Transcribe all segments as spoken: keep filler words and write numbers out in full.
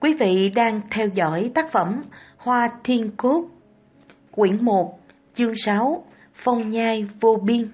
Quý vị đang theo dõi tác phẩm Hoa Thiên Cốt, quyển một, chương sáu, Phong nhai vô biên.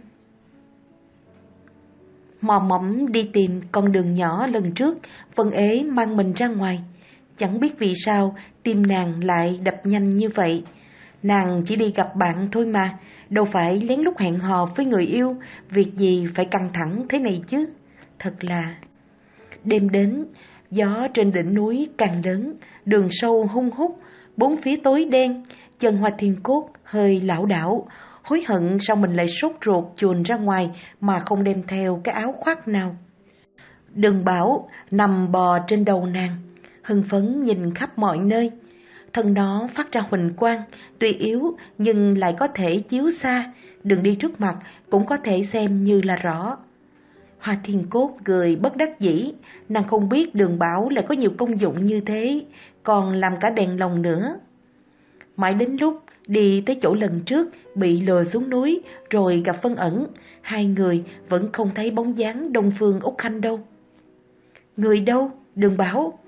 Mò mẫm đi tìm con đường nhỏ lần trước, Vân Ế mang mình ra ngoài. Chẳng biết vì sao tim nàng lại đập nhanh như vậy. Nàng chỉ đi gặp bạn thôi mà, đâu phải lén lút hẹn hò với người yêu, việc gì phải căng thẳng thế này chứ. Thật là... Đêm đến, gió trên đỉnh núi càng lớn, đường sâu hung hút, bốn phía tối đen, chân Hoa Thiên Cốt hơi lảo đảo, hối hận sao mình lại sốt ruột chuồn ra ngoài mà không đem theo cái áo khoác nào. Đừng bảo nằm bò trên đầu nàng, hưng phấn nhìn khắp mọi nơi. Thân nó phát ra huỳnh quang, tuy yếu nhưng lại có thể chiếu xa, đường đi trước mặt cũng có thể xem như là rõ. Hoa Thiên Cốt cười bất đắc dĩ, nàng không biết đường bảo lại có nhiều công dụng như thế, còn làm cả đèn lồng nữa. Mãi đến lúc đi tới chỗ lần trước bị lừa xuống núi rồi gặp Vân Ẩn, hai người vẫn không thấy bóng dáng Đông Phương Úc Khanh đâu. Người đâu? Đường bảo.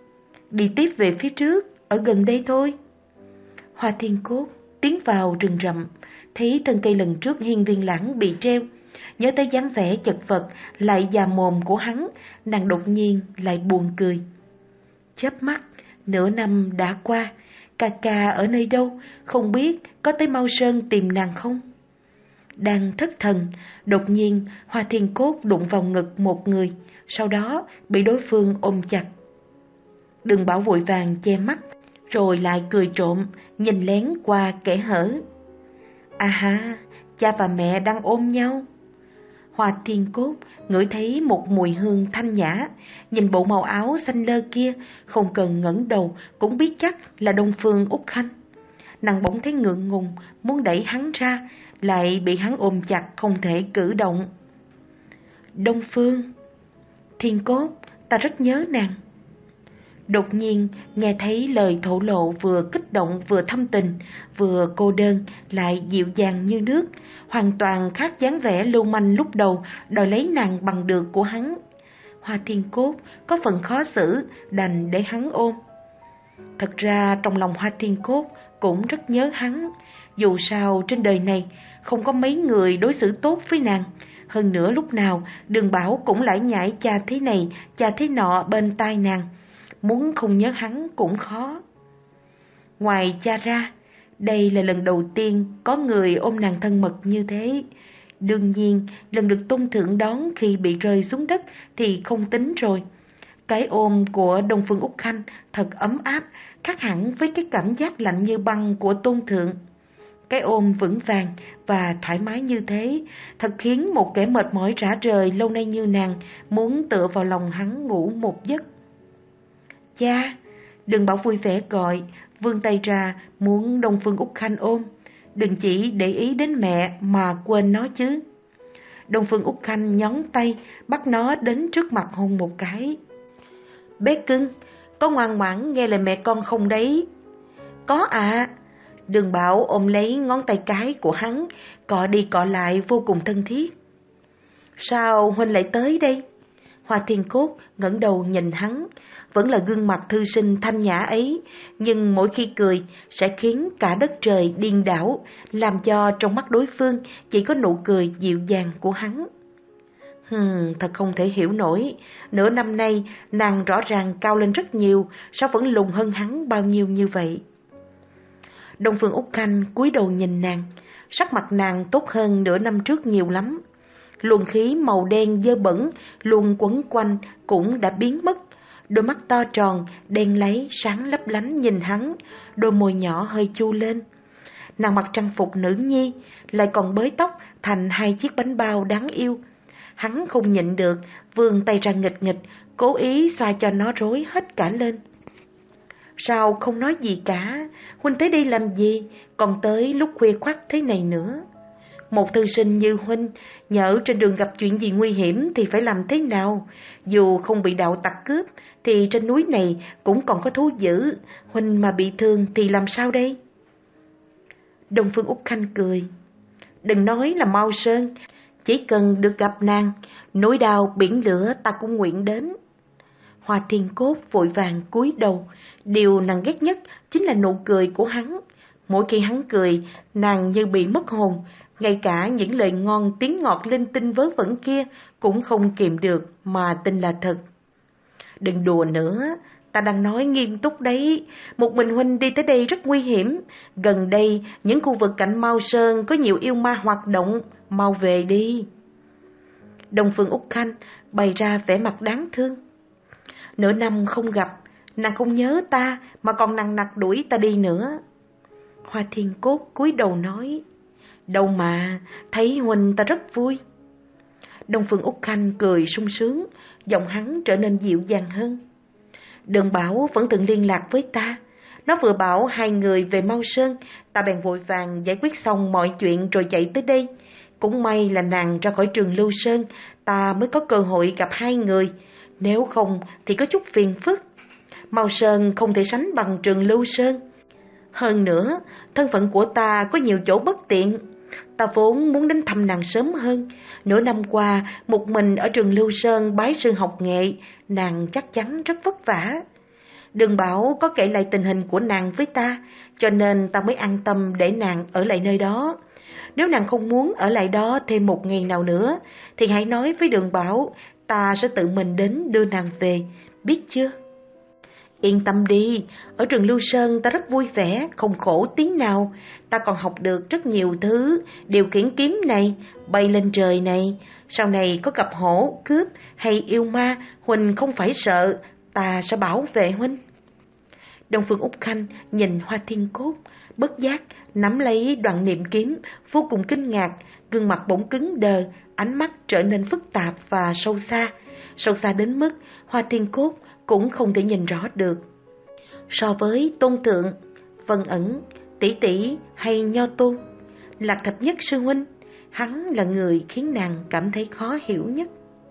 Đi tiếp về phía trước, ở gần đây thôi. Hoa Thiên Cốt tiến vào rừng rậm, thấy thân cây lần trước hiên viên lãng bị treo. Nhớ tới dáng vẻ chật vật lại già mồm của hắn, nàng đột nhiên lại buồn cười. Chớp mắt, nửa năm đã qua, ca ca ở nơi đâu, không biết có tới Mau Sơn tìm nàng không? Đang thất thần, đột nhiên Hoa Thiên Cốt đụng vào ngực một người, sau đó bị đối phương ôm chặt. Đường bảo vội vàng che mắt, rồi lại cười trộm, nhìn lén qua kẽ hở. À ha, cha và mẹ đang ôm nhau. Hoa Thiên Cốt ngửi thấy một mùi hương thanh nhã, nhìn bộ màu áo xanh lơ kia, không cần ngẩng đầu cũng biết chắc là Đông Phương Úc Khanh. Nàng bỗng thấy ngượng ngùng, muốn đẩy hắn ra, lại bị hắn ôm chặt không thể cử động. Đông Phương, Thiên Cốt, ta rất nhớ nàng. Đột nhiên nghe thấy lời thổ lộ vừa kích động vừa thâm tình, vừa cô đơn lại dịu dàng như nước, hoàn toàn khác dáng vẻ lưu manh lúc đầu đòi lấy nàng bằng được của hắn. Hoa Thiên Cốt có phần khó xử, đành để hắn ôm. Thật ra trong lòng Hoa Thiên Cốt cũng rất nhớ hắn, dù sao trên đời này không có mấy người đối xử tốt với nàng. Hơn nữa lúc nào Đường Bảo cũng lải nhải cha thế này, cha thế nọ bên tai nàng, muốn không nhớ hắn cũng khó. Ngoài cha ra, đây là lần đầu tiên có người ôm nàng thân mật như thế. Đương nhiên, lần được tôn thượng đón khi bị rơi xuống đất thì không tính rồi. Cái ôm của Đông Phương Úc Khanh thật ấm áp, khác hẳn với cái cảm giác lạnh như băng của tôn thượng. Cái ôm vững vàng và thoải mái như thế, thật khiến một kẻ mệt mỏi rã rời lâu nay như nàng muốn tựa vào lòng hắn ngủ một giấc. Cha, Đường bảo vui vẻ gọi, vươn tay ra muốn Đông Phương Úc Khanh ôm. Đừng chỉ để ý đến mẹ mà quên nó chứ. Đông Phương Úc Khanh nhón tay, bắt nó đến trước mặt hôn một cái. Bé cưng, có ngoan ngoãn nghe lời mẹ con không đấy? Có ạ. À. Đường bảo ôm lấy ngón tay cái của hắn, cọ đi cọ lại vô cùng thân thiết. Sao huynh lại tới đây? Hoa Thiên Cốt ngẩng đầu nhìn hắn, vẫn là gương mặt thư sinh thanh nhã ấy, nhưng mỗi khi cười sẽ khiến cả đất trời điên đảo, làm cho trong mắt đối phương chỉ có nụ cười dịu dàng của hắn. Hừm, thật không thể hiểu nổi, nửa năm nay nàng rõ ràng cao lên rất nhiều, sao vẫn lùn hơn hắn bao nhiêu như vậy? Đông Phương Úc Khanh cúi đầu nhìn nàng, sắc mặt nàng tốt hơn nửa năm trước nhiều lắm. Luồng khí màu đen dơ bẩn luôn quấn quanh cũng đã biến mất. Đôi mắt to tròn, đen láy, sáng lấp lánh nhìn hắn, đôi môi nhỏ hơi chu lên. Nàng mặc trang phục nữ nhi, lại còn bới tóc thành hai chiếc bánh bao đáng yêu. Hắn không nhịn được, vươn tay ra nghịch nghịch, cố ý xoa cho nó rối hết cả lên. Sao không nói gì cả, huynh tới đây làm gì, còn tới lúc khuya khoắt thế này nữa. Một thư sinh như huynh, nhỡ trên đường gặp chuyện gì nguy hiểm thì phải làm thế nào? Dù không bị đạo tặc cướp, thì trên núi này cũng còn có thú dữ, huynh mà bị thương thì làm sao đây? Đông Phương Úc Khanh cười. Đừng nói là Mau Sơn, chỉ cần được gặp nàng, núi đao biển lửa ta cũng nguyện đến. Hoa Thiên Cốt vội vàng cúi đầu. Điều nàng ghét nhất chính là nụ cười của hắn. Mỗi khi hắn cười, nàng như bị mất hồn. Ngay cả những lời ngon tiếng ngọt linh tinh vớ vẩn kia cũng không kìm được mà tin là thật. Đừng đùa nữa, ta đang nói nghiêm túc đấy. Một mình huynh đi tới đây rất nguy hiểm. Gần đây, những khu vực cạnh Mao Sơn có nhiều yêu ma hoạt động. Mau về đi. Đông Phương Úc Khanh bày ra vẻ mặt đáng thương. Nửa năm không gặp, nàng không nhớ ta mà còn nằng nặc đuổi ta đi nữa. Hoa Thiên Cốt cúi đầu nói, đâu mà, thấy huynh ta rất vui. Đông Phương Úc Khanh cười sung sướng, giọng hắn trở nên dịu dàng hơn. Đường Bảo vẫn từng liên lạc với ta. Nó vừa bảo hai người về Mao Sơn, ta bèn vội vàng giải quyết xong mọi chuyện rồi chạy tới đây. Cũng may là nàng ra khỏi trường Lưu Sơn, ta mới có cơ hội gặp hai người. Nếu không thì có chút phiền phức. Mao Sơn không thể sánh bằng trường Lưu Sơn. Hơn nữa, thân phận của ta có nhiều chỗ bất tiện. Ta vốn muốn đến thăm nàng sớm hơn. Nửa năm qua, một mình ở trường Lưu Sơn bái sư học nghệ, nàng chắc chắn rất vất vả. Đường Bảo có kể lại tình hình của nàng với ta, cho nên ta mới an tâm để nàng ở lại nơi đó. Nếu nàng không muốn ở lại đó thêm một ngày nào nữa, thì hãy nói với Đường Bảo, ta sẽ tự mình đến đưa nàng về, biết chưa? Yên tâm đi, ở trường Lưu Sơn ta rất vui vẻ, không khổ tí nào. Ta còn học được rất nhiều thứ, điều khiển kiếm này, bay lên trời này. Sau này có gặp hổ, cướp hay yêu ma, Huỳnh không phải sợ, ta sẽ bảo vệ Huynh. Đông Phương Úc Khanh nhìn Hoa Thiên Cốt, bất giác nắm lấy đoạn niệm kiếm, vô cùng kinh ngạc, gương mặt bỗng cứng đờ, ánh mắt trở nên phức tạp và sâu xa. Sâu xa đến mức Hoa Thiên Cốt cũng không thể nhìn rõ được. So với Tôn Thượng, Vân Ẩn, Tỷ Tỷ hay Nho Tôn, Lạc Thập Nhất sư huynh, hắn là người khiến nàng cảm thấy khó hiểu nhất.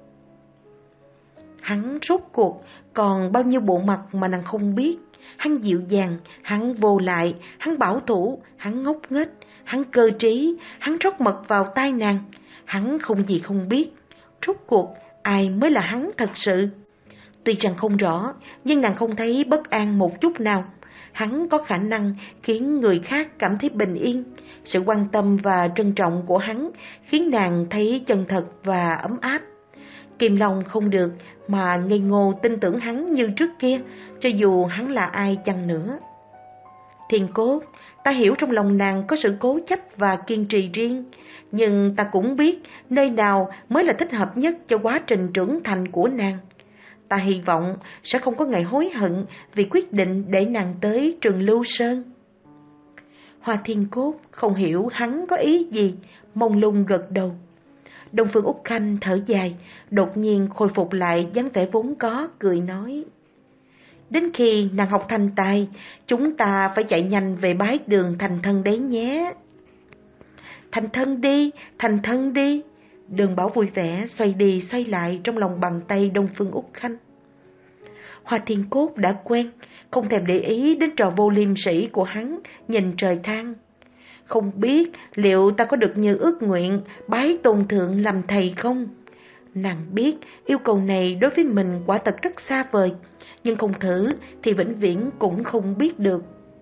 Hắn rốt cuộc còn bao nhiêu bộ mặt mà nàng không biết. Hắn dịu dàng, hắn vô lại, hắn bảo thủ, hắn ngốc nghếch, hắn cơ trí, hắn rót mật vào tai nàng. Hắn không gì không biết. Rốt cuộc ai mới là hắn thật sự? Tuy rằng không rõ, nhưng nàng không thấy bất an một chút nào. Hắn có khả năng khiến người khác cảm thấy bình yên. Sự quan tâm và trân trọng của hắn khiến nàng thấy chân thật và ấm áp. Kim Long không được mà ngây ngô tin tưởng hắn như trước kia, cho dù hắn là ai chăng nữa. Thiên Cốt, ta hiểu trong lòng nàng có sự cố chấp và kiên trì riêng, nhưng ta cũng biết nơi nào mới là thích hợp nhất cho quá trình trưởng thành của nàng. Ta hy vọng sẽ không có ngày hối hận vì quyết định để nàng tới trường Lưu Sơn. Hoa Thiên Cốt không hiểu hắn có ý gì, mông lung gật đầu. Đông Phương Úc Khanh thở dài, đột nhiên khôi phục lại dáng vẻ vốn có, cười nói. Đến khi nàng học thành tài, chúng ta phải chạy nhanh về bái đường thành thân đấy nhé. Thành thân đi, thành thân đi. Đường Bảo vui vẻ xoay đi xoay lại trong lòng bàn tay Đông Phương Úc Khanh. Hoa Thiên Cốt đã quen, không thèm để ý đến trò vô liêm sỉ của hắn, nhìn trời than. Không biết liệu ta có được như ước nguyện bái Tôn Thượng làm thầy không? Nàng biết yêu cầu này đối với mình quả thật rất xa vời, nhưng không thử thì vĩnh viễn cũng không biết được.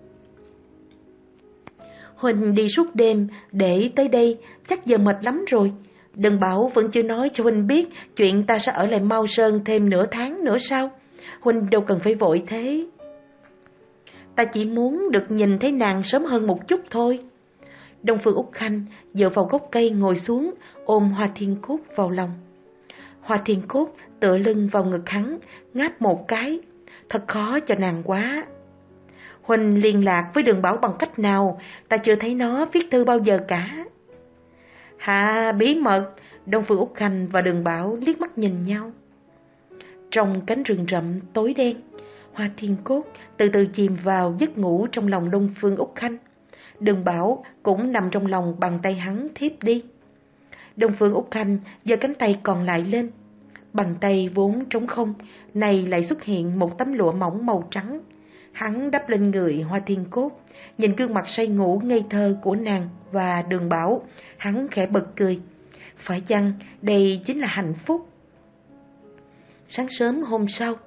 Huỳnh đi suốt đêm để tới đây, chắc giờ mệt lắm rồi. Đừng bảo vẫn chưa nói cho Huỳnh biết chuyện ta sẽ ở lại Mao Sơn thêm nửa tháng nữa sao? Huỳnh đâu cần phải vội thế. Ta chỉ muốn được nhìn thấy nàng sớm hơn một chút thôi. Đông Phương Úc Khanh dựa vào gốc cây ngồi xuống, ôm Hoa Thiên Cốt vào lòng. Hoa Thiên Cốt tựa lưng vào ngực hắn, ngáp một cái. Thật khó cho nàng quá. Huỳnh liên lạc với Đường Bảo bằng cách nào? Ta chưa thấy nó viết thư bao giờ cả. Hạ bí mật. Đông Phương Úc Khanh và Đường Bảo liếc mắt nhìn nhau. Trong cánh rừng rậm tối đen, Hoa Thiên Cốt từ từ chìm vào giấc ngủ trong lòng Đông Phương Úc Khanh. Đường Bảo cũng nằm trong lòng bàn tay hắn thiếp đi. Đông Phương Úc Khanh giơ cánh tay còn lại lên. Bàn tay vốn trống không, này lại xuất hiện một tấm lụa mỏng màu trắng. Hắn đắp lên người Hoa Thiên Cốt, nhìn gương mặt say ngủ ngây thơ của nàng và Đường Bảo, hắn khẽ bật cười. Phải chăng đây chính là hạnh phúc? Sáng sớm hôm sau,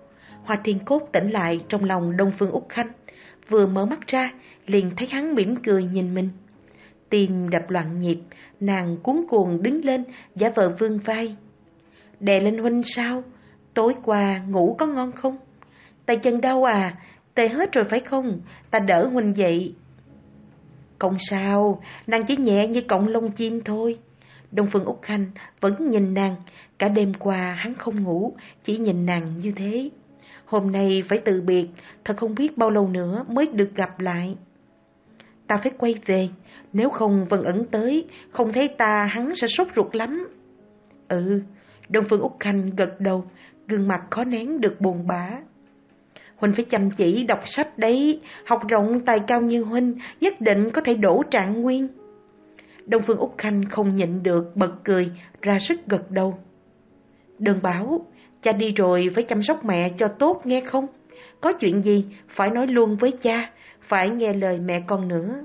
Hoa Thiên Cốt tỉnh lại trong lòng Đông Phương Úc Khanh, vừa mở mắt ra liền thấy hắn mỉm cười nhìn mình. Tim đập loạn nhịp, nàng cuống cuồng đứng lên, giả vờ vươn vai. Đè lên huynh sao? Tối qua ngủ có ngon không? Tay chân đau à? Tê hết rồi phải không? Ta đỡ huynh dậy. Không sao, nàng chỉ nhẹ như cọng lông chim thôi. Đông Phương Úc Khanh vẫn nhìn nàng, cả đêm qua hắn không ngủ, chỉ nhìn nàng như thế. Hôm nay phải từ biệt, thật không biết bao lâu nữa mới được gặp lại. Ta phải quay về, nếu không Vân Ẩn tới, không thấy ta hắn sẽ sốt ruột lắm. Ừ, Đông Phương Úc Khanh gật đầu, gương mặt khó nén được buồn bã. Huynh phải chăm chỉ đọc sách đấy, học rộng tài cao như Huynh, nhất định có thể đỗ trạng nguyên. Đông Phương Úc Khanh không nhịn được bật cười, ra sức gật đầu. Đơn Bảo, cha đi rồi phải chăm sóc mẹ cho tốt nghe không? Có chuyện gì phải nói luôn với cha, phải nghe lời mẹ con nữa.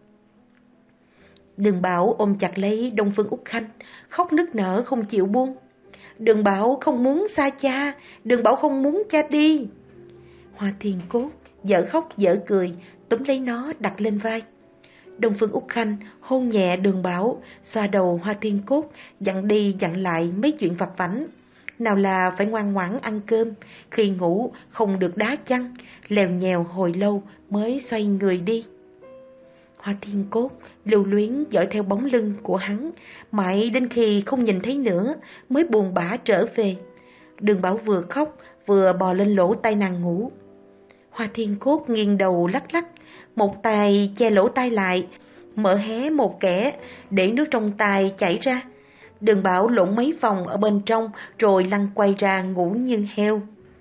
Đường Bảo ôm chặt lấy Đông Phương Úc Khanh, khóc nức nở không chịu buông. Đường Bảo không muốn xa cha, Đường Bảo không muốn cha đi. Hoa Thiên Cốt dở khóc dở cười, túm lấy nó đặt lên vai. Đông Phương Úc Khanh hôn nhẹ Đường Bảo, xoa đầu Hoa Thiên Cốt, dặn đi dặn lại mấy chuyện vặt vãnh. Nào là phải ngoan ngoãn ăn cơm, khi ngủ không được đá chăn, lèo nhèo hồi lâu mới xoay người đi. Hoa Thiên Cốt lưu luyến dõi theo bóng lưng của hắn, mãi đến khi không nhìn thấy nữa mới buồn bã trở về. Đường Bảo vừa khóc vừa bò lên lỗ tai nàng ngủ. Hoa Thiên Cốt nghiêng đầu lắc lắc, một tay che lỗ tai lại, mở hé một kẽ để nước trong tai chảy ra. Đường Bảo lộn mấy vòng ở bên trong rồi lăn quay ra ngủ như heo.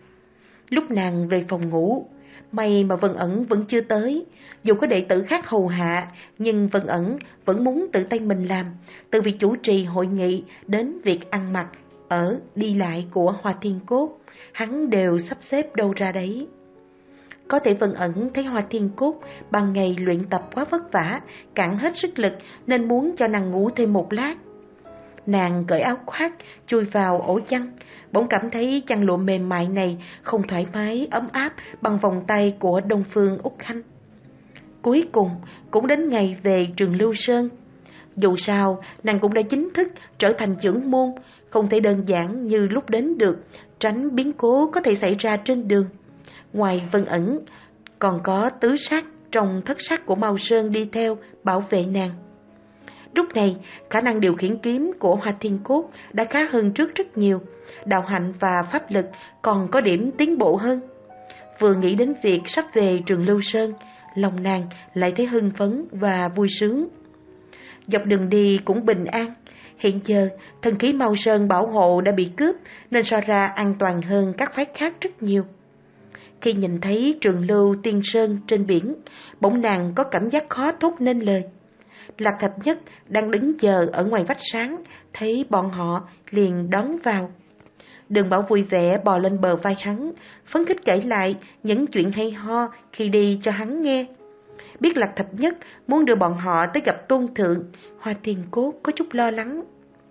Lúc nàng về phòng ngủ, may mà Vân Ẩn vẫn chưa tới. Dù có đệ tử khác hầu hạ, nhưng Vân Ẩn vẫn muốn tự tay mình làm, từ việc chủ trì hội nghị đến việc ăn mặc, ở, đi lại của Hoa Thiên Cốt, hắn đều sắp xếp đâu ra đấy. Có thể Vân Ẩn thấy Hoa Thiên Cốt ban ngày luyện tập quá vất vả, cạn hết sức lực nên muốn cho nàng ngủ thêm một lát. Nàng cởi áo khoác, chui vào ổ chăn, bỗng cảm thấy chăn lụa mềm mại này không thoải mái, ấm áp bằng vòng tay của Đông Phương Úc Khanh. Cuối cùng cũng đến ngày về trường Lưu Sơn. Dù sao, nàng cũng đã chính thức trở thành trưởng môn, không thể đơn giản như lúc đến được, tránh biến cố có thể xảy ra trên đường. Ngoài Vân Ẩn, còn có tứ sát trong thất sát của Mao Sơn đi theo bảo vệ nàng. Lúc này, khả năng điều khiển kiếm của Hoa Thiên Cốt đã khá hơn trước rất nhiều, đạo hạnh và pháp lực còn có điểm tiến bộ hơn. Vừa nghĩ đến việc sắp về trường Lưu Sơn, lòng nàng lại thấy hưng phấn và vui sướng. Dọc đường đi cũng bình an. Hiện giờ, thần khí Mao Sơn bảo hộ đã bị cướp nên so ra an toàn hơn các phái khác rất nhiều. Khi nhìn thấy trường Lưu Tiên Sơn trên biển, bỗng nàng có cảm giác khó thốt nên lời. Lạc Thập Nhất đang đứng chờ ở ngoài vách sáng, thấy bọn họ liền đón vào. Đường Bảo vui vẻ bò lên bờ vai hắn, phấn khích kể lại những chuyện hay ho khi đi cho hắn nghe. Biết Lạc Thập Nhất muốn đưa bọn họ tới gặp Tôn Thượng, Hoa Thiên Cốt có chút lo lắng.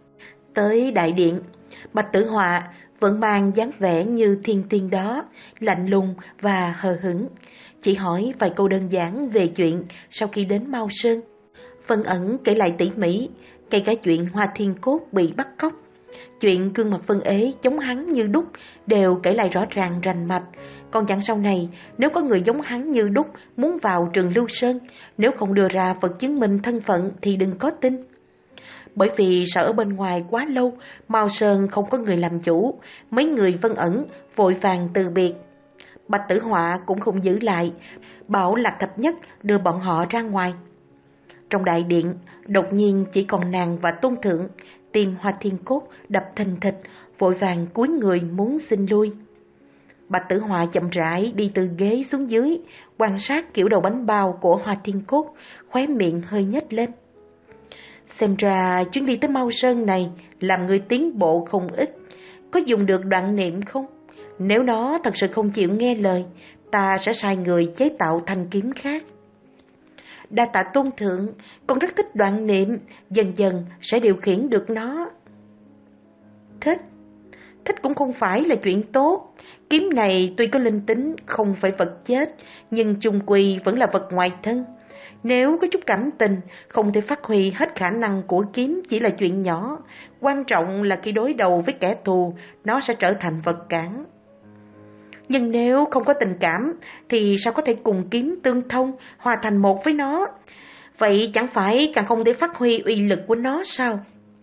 Tới đại điện, Bạch Tử Họa vẫn mang dáng vẻ như thiên tiên đó, lạnh lùng và hờ hững, chỉ hỏi vài câu đơn giản về chuyện sau khi đến Mao Sơn. Vân Ẩn kể lại tỉ mỉ, kể cả chuyện Hoa Thiên Cốt bị bắt cóc, chuyện gương mặt Vân Ế giống hắn như đúc đều kể lại rõ ràng rành mạch. Còn chẳng sau này, nếu có người giống hắn như đúc muốn vào trường Lưu Sơn, nếu không đưa ra vật chứng minh thân phận thì đừng có tin. Bởi vì sợ ở bên ngoài quá lâu, Mao Sơn không có người làm chủ, mấy người Vân Ẩn vội vàng từ biệt. Bạch Tử Họa cũng không giữ lại, bảo Lạc Thập Nhất đưa bọn họ ra ngoài. Trong đại điện, đột nhiên chỉ còn nàng và Tôn Thượng, tim Hoa Thiên Cốt đập thình thịch, vội vàng cúi người muốn xin lui. Bạch Tử Họa chậm rãi đi từ ghế xuống dưới, quan sát kiểu đầu bánh bao của Hoa Thiên Cốt, khóe miệng hơi nhếch lên. Xem ra chuyến đi tới Mao Sơn này làm người tiến bộ không ít, có dùng được đoạn niệm không? Nếu nó thật sự không chịu nghe lời, ta sẽ sai người chế tạo thanh kiếm khác. Đa tạ Tôn Thượng, con rất thích đoạn niệm, dần dần sẽ điều khiển được nó. Thích? thích cũng không phải là chuyện tốt. Kiếm này tuy có linh tính, không phải vật chết, nhưng chung quy vẫn là vật ngoài thân. Nếu có chút cảm tình, không thể phát huy hết khả năng của kiếm chỉ là chuyện nhỏ. Quan trọng là khi đối đầu với kẻ thù, nó sẽ trở thành vật cản. Nhưng nếu không có tình cảm, thì sao có thể cùng kiếm tương thông, hòa thành một với nó? Vậy chẳng phải càng không thể phát huy uy lực của nó sao?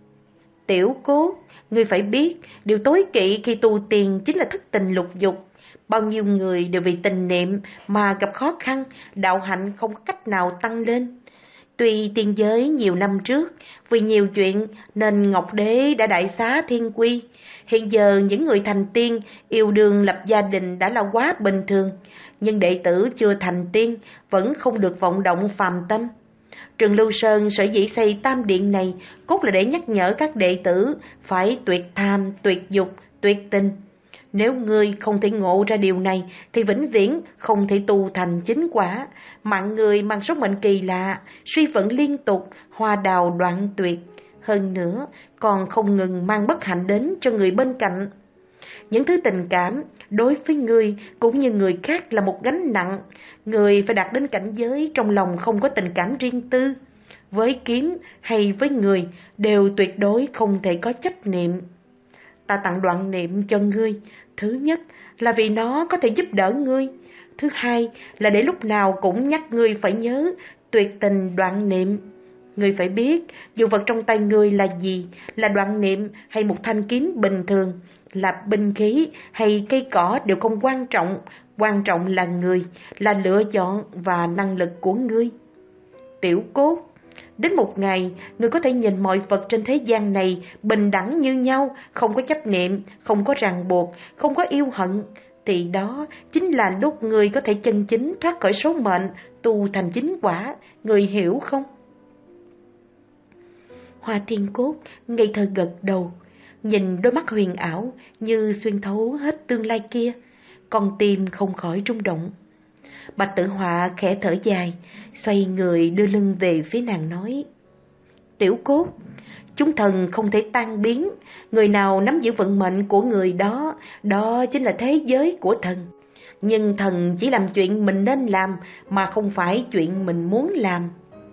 Tiểu Cốt, ngươi phải biết, điều tối kỵ khi tu tiền chính là thất tình lục dục. Bao nhiêu người đều vì tình niệm mà gặp khó khăn, đạo hạnh không có cách nào tăng lên. Tuy tiên giới nhiều năm trước, vì nhiều chuyện nên Ngọc Đế đã đại xá thiên quy. Hiện giờ những người thành tiên, yêu đương lập gia đình đã là quá bình thường. Nhưng đệ tử chưa thành tiên, vẫn không được vọng động phàm tâm. Trường Lưu Sơn sở dĩ xây tam điện này, cốt là để nhắc nhở các đệ tử phải tuyệt tham, tuyệt dục, tuyệt tình. Nếu ngươi không thể ngộ ra điều này, thì vĩnh viễn không thể tu thành chính quả. Mạng người mang số mệnh kỳ lạ, suy vận liên tục, hoa đào đoạn tuyệt. Hơn nữa, còn không ngừng mang bất hạnh đến cho người bên cạnh. Những thứ tình cảm đối với người cũng như người khác là một gánh nặng. Người phải đạt đến cảnh giới trong lòng không có tình cảm riêng tư. Với kiếm hay với người đều tuyệt đối không thể có chấp niệm. Ta tặng đoạn niệm cho ngươi. Thứ nhất là vì nó có thể giúp đỡ ngươi. Thứ hai là để lúc nào cũng nhắc ngươi phải nhớ tuyệt tình đoạn niệm. Ngươi phải biết, dù vật trong tay ngươi là gì, là đoạn niệm hay một thanh kiếm bình thường, là binh khí hay cây cỏ đều không quan trọng. Quan trọng là người, là lựa chọn và năng lực của ngươi. Tiểu Cốt, đến một ngày, ngươi có thể nhìn mọi vật trên thế gian này bình đẳng như nhau, không có chấp niệm, không có ràng buộc, không có yêu hận. Thì đó chính là lúc ngươi có thể chân chính thoát khỏi số mệnh, tu thành chính quả. Ngươi hiểu không? Hoa Thiên Cốt ngây thơ gật đầu, nhìn đôi mắt huyền ảo như xuyên thấu hết tương lai kia, con tim không khỏi rung động. Bạch Tử Họa khẽ thở dài, xoay người đưa lưng về phía nàng nói: Tiểu Cốt, chúng thần không thể tan biến, người nào nắm giữ vận mệnh của người đó, đó chính là thế giới của thần. Nhưng thần chỉ làm chuyện mình nên làm, mà không phải chuyện mình muốn làm.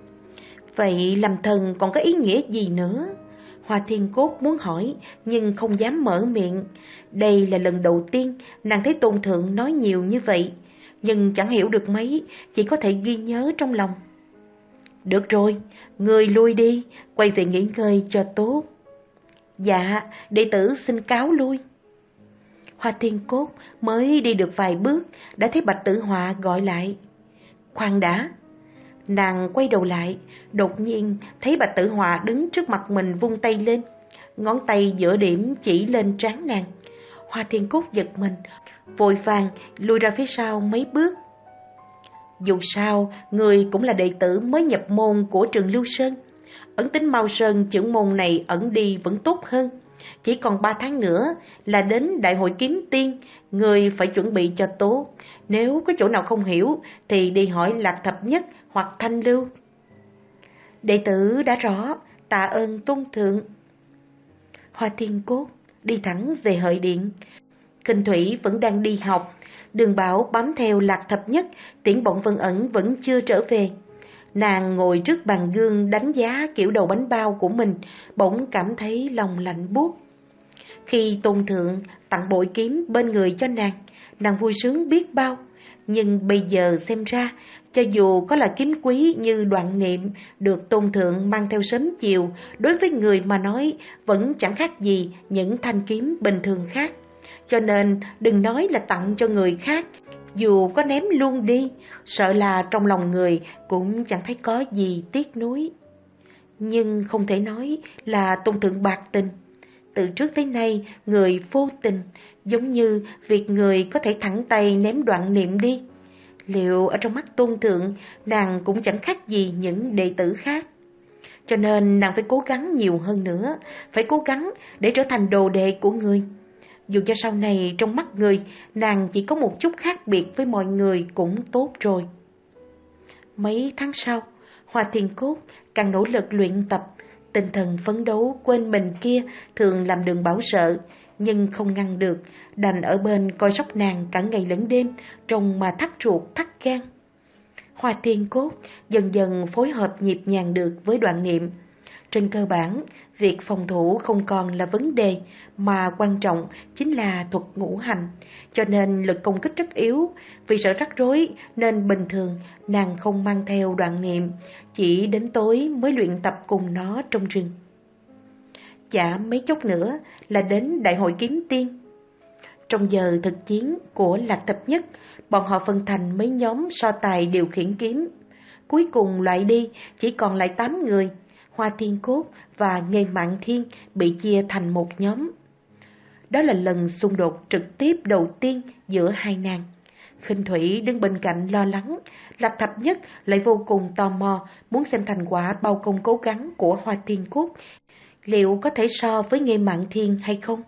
Vậy làm thần còn có ý nghĩa gì nữa? Hoa Thiên Cốt muốn hỏi, nhưng không dám mở miệng. Đây là lần đầu tiên nàng thấy Tôn Thượng nói nhiều như vậy, nhưng chẳng hiểu được mấy, chỉ có thể ghi nhớ trong lòng. Được rồi, ngươi lui đi, quay về nghỉ ngơi cho tốt. Dạ, đệ tử xin cáo lui. Hoa Thiên Cốt mới đi được vài bước, đã thấy Bạch Tử Họa gọi lại. Khoan đã. Nàng quay đầu lại, đột nhiên thấy Bạch Tử Họa đứng trước mặt mình vung tay lên, ngón tay giữa điểm chỉ lên trán nàng. Hoa Thiên Cốt giật mình, vội vàng lùi ra phía sau mấy bước. Dù sao, người cũng là đệ tử mới nhập môn của trường Lưu Sơn. Ẩn tính Mao Sơn chưởng môn này ẩn đi vẫn tốt hơn. Chỉ còn ba tháng nữa là đến Đại hội Kiếm Tiên, người phải chuẩn bị cho tốt. Nếu có chỗ nào không hiểu thì đi hỏi Lạc Thập Nhất hoặc Thanh Lưu. Đệ tử đã rõ, tạ ơn Tôn Thượng. Hoa Thiên Cốt đi thẳng về Hợi Điện. Kinh Thủy vẫn đang đi học, Đường Bảo bám theo Lạc Thập Nhất, Tiễn bọn Vân Ẩn vẫn chưa trở về. Nàng ngồi trước bàn gương đánh giá kiểu đầu bánh bao của mình, bỗng cảm thấy lòng lạnh buốt. Khi Tôn Thượng tặng bội kiếm bên người cho nàng, nàng vui sướng biết bao. Nhưng bây giờ xem ra, cho dù có là kiếm quý như Đoạn Niệm, được Tôn Thượng mang theo sớm chiều, đối với người mà nói vẫn chẳng khác gì những thanh kiếm bình thường khác. Cho nên đừng nói là tặng cho người khác, dù có ném luôn đi, sợ là trong lòng người cũng chẳng thấy có gì tiếc nuối. Nhưng không thể nói là Tôn Thượng bạc tình. Từ trước tới nay, người vô tình, giống như việc người có thể thẳng tay ném Đoạn Niệm đi. Liệu ở trong mắt Tôn Thượng, nàng cũng chẳng khác gì những đệ tử khác. Cho nên nàng phải cố gắng nhiều hơn nữa, phải cố gắng để trở thành đồ đệ của người. Dù cho sau này trong mắt người, nàng chỉ có một chút khác biệt với mọi người cũng tốt rồi. Mấy tháng sau, Hoa Thiên Cốt càng nỗ lực luyện tập, tinh thần phấn đấu quên mình kia thường làm Đường Bảo sợ. nhưng không ngăn được, đành ở bên coi sóc nàng cả ngày lẫn đêm, trông mà thắt ruột thắt gan. Hoa Thiên Cốt dần dần phối hợp nhịp nhàng được với Đoạn Niệm. Trên cơ bản, việc phòng thủ không còn là vấn đề, mà quan trọng chính là thuật ngũ hành, cho nên lực công kích rất yếu. Vì sợ rắc rối nên bình thường nàng không mang theo Đoạn Niệm, chỉ đến tối mới luyện tập cùng nó trong rừng. Chả mấy chốc nữa là đến Đại hội Kiếm Tiên. Trong giờ thực chiến của Lạc Thập Nhất, bọn họ phân thành mấy nhóm so tài điều khiển kiếm. Cuối cùng loại đi chỉ còn lại tám người. Hoa Thiên Cốt và Nghê Mạn Thiên bị chia thành một nhóm. Đó là lần xung đột trực tiếp đầu tiên giữa hai nàng. Khinh Thủy đứng bên cạnh lo lắng, Lạc Thập Nhất lại vô cùng tò mò, muốn xem thành quả bao công cố gắng của Hoa Thiên Cốt liệu có thể so với Nghê Mạn Thiên hay không.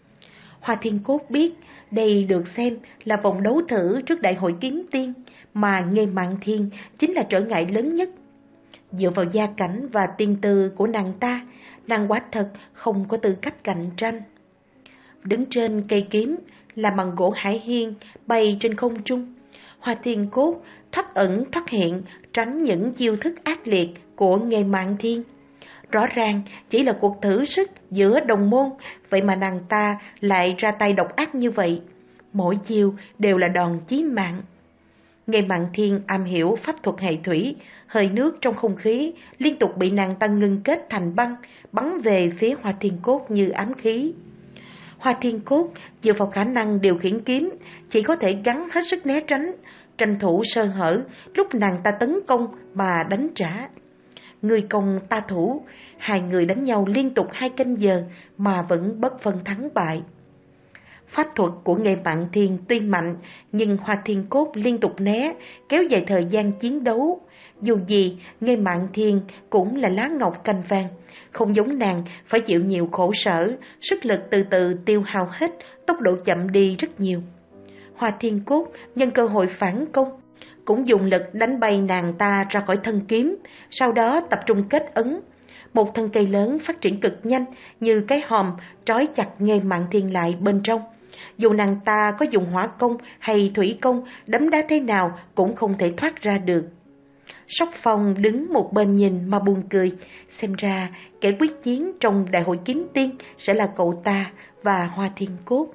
Hoa Thiên Cốt biết đây được xem là vòng đấu thử trước Đại hội Kiếm Tiên, mà Nghê Mạn Thiên chính là trở ngại lớn nhất. Dựa vào gia cảnh và tiên tư của nàng ta, nàng quả thật không có tư cách cạnh tranh. Đứng trên cây kiếm là bằng gỗ hải hiên bay trên không trung, Hoa Thiên Cốt thoát ẩn thoát hiện, tránh những chiêu thức ác liệt của Nghê Mạn Thiên. Rõ ràng chỉ là cuộc thử sức giữa đồng môn, vậy mà nàng ta lại ra tay độc ác như vậy. Mỗi chiêu đều là đòn chí mạng. Nghê Mạn Thiên am hiểu pháp thuật hệ thủy, hơi nước trong không khí liên tục bị nàng ta ngưng kết thành băng, bắn về phía Hoa Thiên Cốt như ám khí. Hoa Thiên Cốt dựa vào khả năng điều khiển kiếm, chỉ có thể gắng hết sức né tránh, tranh thủ sơ hở lúc nàng ta tấn công mà đánh trả. Người công ta thủ, hai người đánh nhau liên tục hai canh giờ mà vẫn bất phân thắng bại. Pháp thuật của Nghê Mạn Thiên tuy mạnh, nhưng Hoa Thiên Cốt liên tục né, kéo dài thời gian chiến đấu. Dù gì, Nghê Mạn Thiên cũng là lá ngọc cành vàng, không giống nàng phải chịu nhiều khổ sở, sức lực từ từ tiêu hao hết, tốc độ chậm đi rất nhiều. Hoa Thiên Cốt nhân cơ hội phản công, cũng dùng lực đánh bay nàng ta ra khỏi thân kiếm, sau đó tập trung kết ấn. Một thân cây lớn phát triển cực nhanh, như cái hòm trói chặt Nghê Mạn Thiên lại bên trong. Dù nàng ta có dùng hỏa công hay thủy công, đấm đá thế nào cũng không thể thoát ra được. Sóc Phong đứng một bên nhìn mà buồn cười, xem ra kẻ quyết chiến trong Đại hội Kiếm Tiên sẽ là cậu ta và Hoa Thiên Cốt.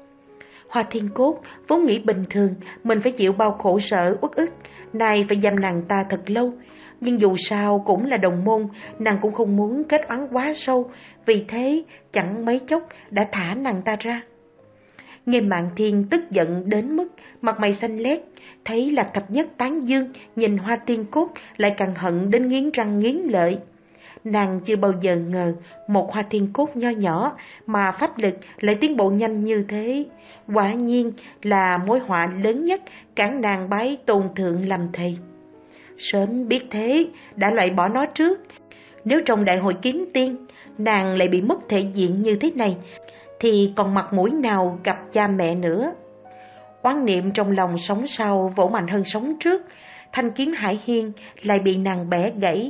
Hoa Thiên Cốt vốn nghĩ bình thường mình phải chịu bao khổ sở uất ức, nay phải giam nàng ta thật lâu. Nhưng dù sao cũng là đồng môn, nàng cũng không muốn kết oán quá sâu, vì thế chẳng mấy chốc đã thả nàng ta ra. Nghê Mạn Thiên tức giận đến mức mặt mày xanh lét, thấy Lạc Thập Nhất tán dương, nhìn Hoa Thiên Cốt lại càng hận đến nghiến răng nghiến lợi. Nàng chưa bao giờ ngờ một Hoa Thiên Cốt nho nhỏ mà pháp lực lại tiến bộ nhanh như thế. Quả nhiên là mối họa lớn nhất cản nàng bái tôn thượng làm thầy. Sớm biết thế, đã loại bỏ nó trước. Nếu trong Đại hội Kiếm Tiên, nàng lại bị mất thể diện như thế này, thì còn mặt mũi nào gặp cha mẹ nữa. Oán niệm trong lòng sóng sau vỗ mạnh hơn sóng trước, thanh kiếm hải hiên lại bị nàng bẻ gãy.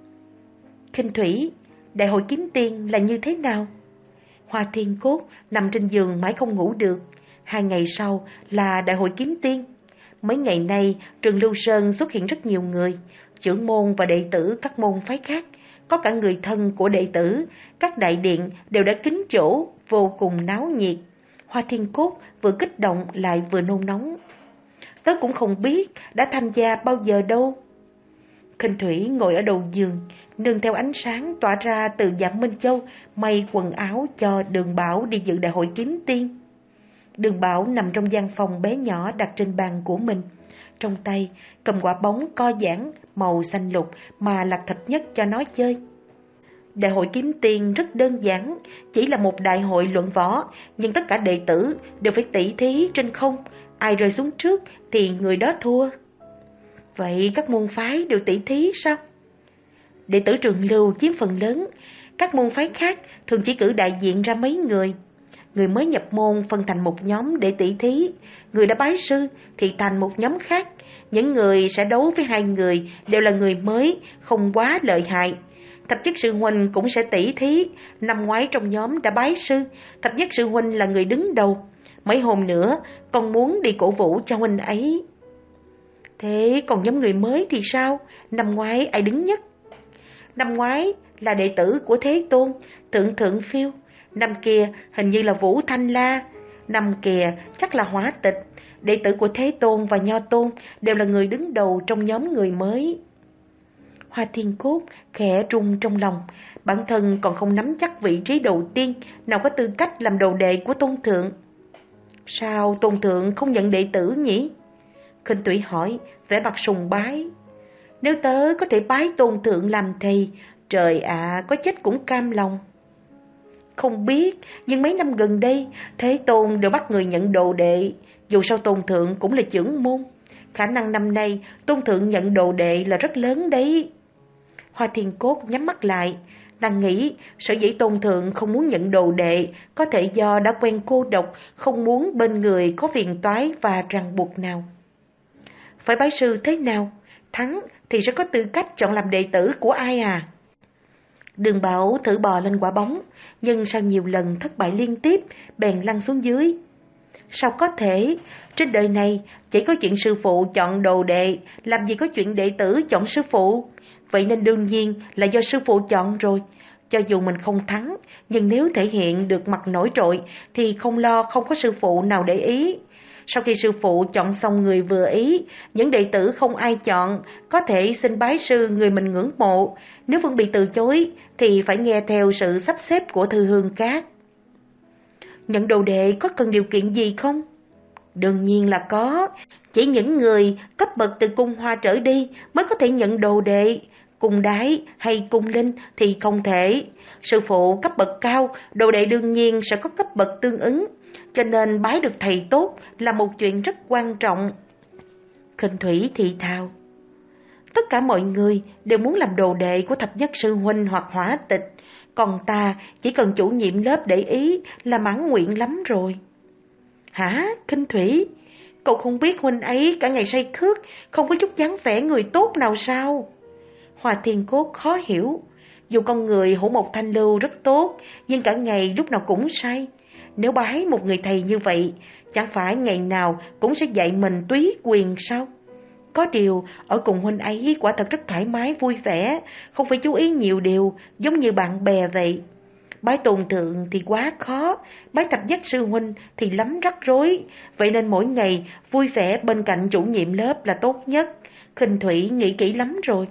Khinh Thủy, Đại hội Kiếm Tiên là như thế nào? Hoa Thiên Cốt nằm trên giường mãi không ngủ được. Hai ngày sau là Đại hội Kiếm Tiên. Mấy ngày nay, trường Lưu Sơn xuất hiện rất nhiều người, trưởng môn và đệ tử các môn phái khác, có cả người thân của đệ tử, các đại điện đều đã kín chỗ, vô cùng náo nhiệt. Hoa Thiên Cốt vừa kích động lại vừa nôn nóng. Tớ cũng không biết đã tham gia bao giờ đâu. Khinh Thủy ngồi ở đầu giường, nương theo ánh sáng tỏa ra từ Dạ Minh Châu, may quần áo cho Đường Bảo đi dự Đại hội Kiếm Tiên. Đường Bảo nằm trong gian phòng bé nhỏ đặt trên bàn của mình, trong tay cầm quả bóng co giãn màu xanh lục mà Lạc Thập Nhất cho nó chơi. Đại hội Kiếm Tiên rất đơn giản, chỉ là một đại hội luận võ, nhưng tất cả đệ tử đều phải tỉ thí trên không, ai rơi xuống trước thì người đó thua. Vậy các môn phái đều tỉ thí sao? Đệ tử Trường Lưu chiếm phần lớn, các môn phái khác thường chỉ cử đại diện ra mấy người. Người mới nhập môn phân thành một nhóm để tỉ thí, người đã bái sư thì thành một nhóm khác. Những người sẽ đấu với hai người đều là người mới, không quá lợi hại. Thập nhất sư huynh cũng sẽ tỷ thí. Năm ngoái trong nhóm đã bái sư, thập nhất sư huynh là người đứng đầu. Mấy hôm nữa con muốn đi cổ vũ cho huynh ấy. Thế còn nhóm người mới thì sao? Năm ngoái ai đứng nhất? Năm ngoái là đệ tử của Thế Tôn, Thượng Thượng Phiêu. Năm kia hình như là Vũ Thanh La. Năm kia chắc là Hóa Tịch. Đệ tử của Thế Tôn và Nho Tôn đều là người đứng đầu trong nhóm người mới. Hoa Thiên Cốt khẽ rung trong lòng. Bản thân còn không nắm chắc vị trí đầu tiên, nào có tư cách làm đồ đệ của Tôn Thượng. Sao Tôn Thượng không nhận đệ tử nhỉ? Khinh Thủy hỏi, vẻ mặt sùng bái. Nếu tớ có thể bái Tôn Thượng làm thầy, trời ạ, à, có chết cũng cam lòng. Không biết, nhưng mấy năm gần đây, Thế Tôn đều bắt người nhận đồ đệ. Dù sao Tôn Thượng cũng là trưởng môn. Khả năng năm nay Tôn Thượng nhận đồ đệ là rất lớn đấy. Hoa Thiên Cốt nhắm mắt lại. Nàng nghĩ sở dĩ Tôn Thượng không muốn nhận đồ đệ có thể do đã quen cô độc, không muốn bên người có phiền toái và ràng buộc nào. Phải bái sư thế nào? Thắng thì sẽ có tư cách chọn làm đệ tử của ai à? Đường Bảo thử bò lên quả bóng, nhưng sau nhiều lần thất bại liên tiếp, bèn lăn xuống dưới. Sao có thể? Trên đời này chỉ có chuyện sư phụ chọn đồ đệ, làm gì có chuyện đệ tử chọn sư phụ? Vậy nên đương nhiên là do sư phụ chọn rồi. Cho dù mình không thắng, nhưng nếu thể hiện được mặt nổi trội thì không lo không có sư phụ nào để ý. Sau khi sư phụ chọn xong người vừa ý, những đệ tử không ai chọn có thể xin bái sư người mình ngưỡng mộ. Nếu vẫn bị từ chối thì phải nghe theo sự sắp xếp của Thư Hương Cát. Nhận đồ đệ có cần điều kiện gì không? Đương nhiên là có. Chỉ những người cấp bậc từ cung hoa trở đi mới có thể nhận đồ đệ. Cung đái hay cung linh thì không thể. Sư phụ cấp bậc cao, đồ đệ đương nhiên sẽ có cấp bậc tương ứng. Cho nên bái được thầy tốt là một chuyện rất quan trọng. Khinh Thủy thì thào. Tất cả mọi người đều muốn làm đồ đệ của thập nhất sư huynh hoặc Hóa Tịch. Còn ta chỉ cần chủ nhiệm lớp để ý là mãn nguyện lắm rồi. Hả? Khinh Thủy? Cậu không biết huynh ấy cả ngày say khước, không có chút dáng vẻ người tốt nào sao? Hoa Thiên Cốt khó hiểu. Dù con người Hổ Mộc Thanh Lưu rất tốt, nhưng cả ngày lúc nào cũng say. Nếu bái một người thầy như vậy, chẳng phải ngày nào cũng sẽ dạy mình túy quyền sao? Có điều, ở cùng huynh ấy quả thật rất thoải mái vui vẻ, không phải chú ý nhiều điều, giống như bạn bè vậy. Bái Tôn Thượng thì quá khó, bái thập nhất sư huynh thì lắm rắc rối, vậy nên mỗi ngày vui vẻ bên cạnh chủ nhiệm lớp là tốt nhất. Khinh Thủy nghĩ kỹ lắm rồi.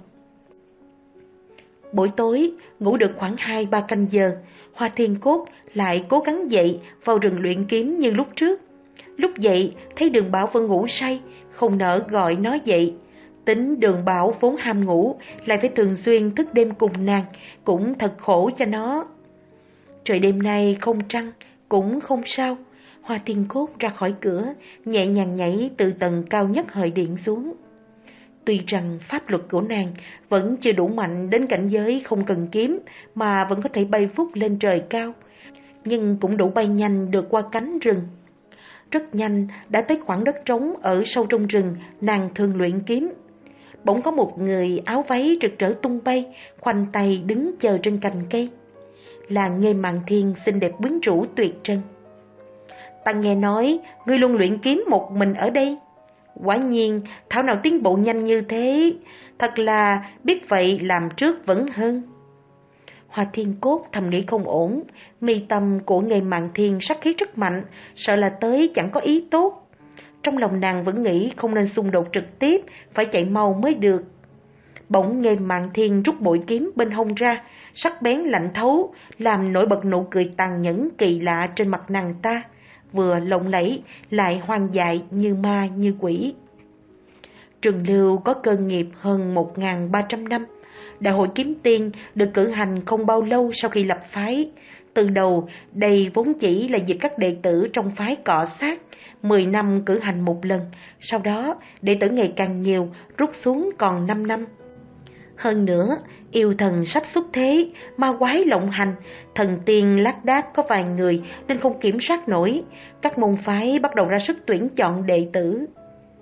Buổi tối, ngủ được khoảng hai ba canh giờ, Hoa Thiên Cốt lại cố gắng dậy vào rừng luyện kiếm như lúc trước. Lúc dậy, thấy Đường Bảo vẫn ngủ say, không nỡ gọi nó dậy. Tính Đường Bảo vốn ham ngủ, lại phải thường xuyên thức đêm cùng nàng, cũng thật khổ cho nó. Trời đêm nay không trăng, cũng không sao. Hoa Thiên Cốt ra khỏi cửa, nhẹ nhàng nhảy từ tầng cao nhất hời điện xuống. Tuy rằng pháp luật của nàng vẫn chưa đủ mạnh đến cảnh giới không cần kiếm mà vẫn có thể bay vút lên trời cao, nhưng cũng đủ bay nhanh được qua cánh rừng. Rất nhanh đã tới khoảng đất trống ở sâu trong rừng nàng thường luyện kiếm. Bỗng có một người áo váy rực rỡ tung bay, khoanh tay đứng chờ trên cành cây. Là Nghê Mạn Thiên xinh đẹp quyến rũ tuyệt trần. Ta nghe nói ngươi luôn luyện kiếm một mình ở đây. Quả nhiên, thảo nào tiến bộ nhanh như thế, thật là biết vậy làm trước vẫn hơn. Hoa Thiên Cốt thầm nghĩ không ổn, mi tâm của Nghê Mạn Thiên sát khí rất mạnh, sợ là tới chẳng có ý tốt. Trong lòng nàng vẫn nghĩ không nên xung đột trực tiếp, phải chạy mau mới được. Bỗng Nghê Mạn Thiên rút bội kiếm bên hông ra, sắc bén lạnh thấu, làm nổi bật nụ cười tàn nhẫn kỳ lạ trên mặt nàng ta, vừa lộng lẫy lại hoang dại như ma như quỷ. Trường Lưu có cơ nghiệp hơn một nghìn ba trăm năm. Đại hội kiếm tiên được cử hành không bao lâu sau khi lập phái. Từ đầu, đây vốn chỉ là dịp các đệ tử trong phái cọ sát, mười năm cử hành một lần, sau đó đệ tử ngày càng nhiều, rút xuống còn năm năm. Hơn nữa, yêu thần sắp xuất thế, ma quái lộng hành, thần tiên lác đác có vài người nên không kiểm soát nổi, các môn phái bắt đầu ra sức tuyển chọn đệ tử.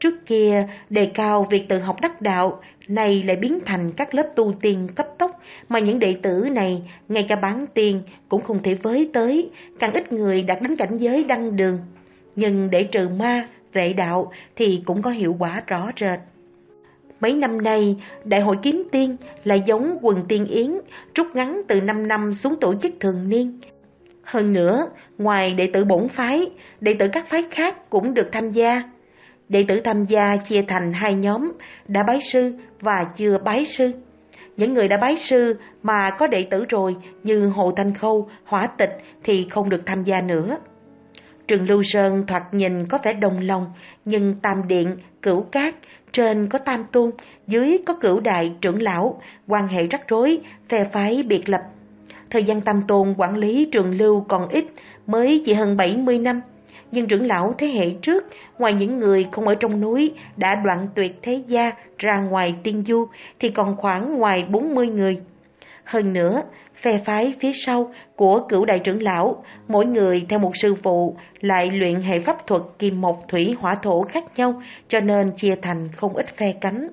Trước kia đề cao việc tự học đắc đạo, này lại biến thành các lớp tu tiên cấp tốc mà những đệ tử này ngay cả bán tiên cũng không thể với tới, càng ít người đạt đến cảnh giới đăng đường. Nhưng để trừ ma, vệ đạo thì cũng có hiệu quả rõ rệt. Mấy năm nay, Đại hội Kiếm Tiên lại giống quần tiên yến, rút ngắn từ năm năm xuống tổ chức thường niên. Hơn nữa, ngoài đệ tử bổn phái, đệ tử các phái khác cũng được tham gia. Đệ tử tham gia chia thành hai nhóm, đã bái sư và chưa bái sư. Những người đã bái sư mà có đệ tử rồi như Hồ Thanh Khâu, Hỏa Tịch thì không được tham gia nữa. Trường Lưu Sơn thoạt nhìn có vẻ đồng lòng, nhưng Tam Điện, Cửu Cát, trên có Tam Tôn, dưới có Cửu Đại trưởng lão, quan hệ rắc rối, phe phái biệt lập. Thời gian Tam Tôn quản lý Trường Lưu còn ít, mới chỉ hơn bảy mươi năm. Nhưng trưởng lão thế hệ trước, ngoài những người không ở trong núi đã đoạn tuyệt thế gia ra ngoài tiên du, thì còn khoảng ngoài bốn mươi người. Hơn nữa, phe phái phía sau của Cửu Đại trưởng lão, mỗi người theo một sư phụ, lại luyện hệ pháp thuật kim mộc thủy hỏa thổ khác nhau, cho nên chia thành không ít phe cánh.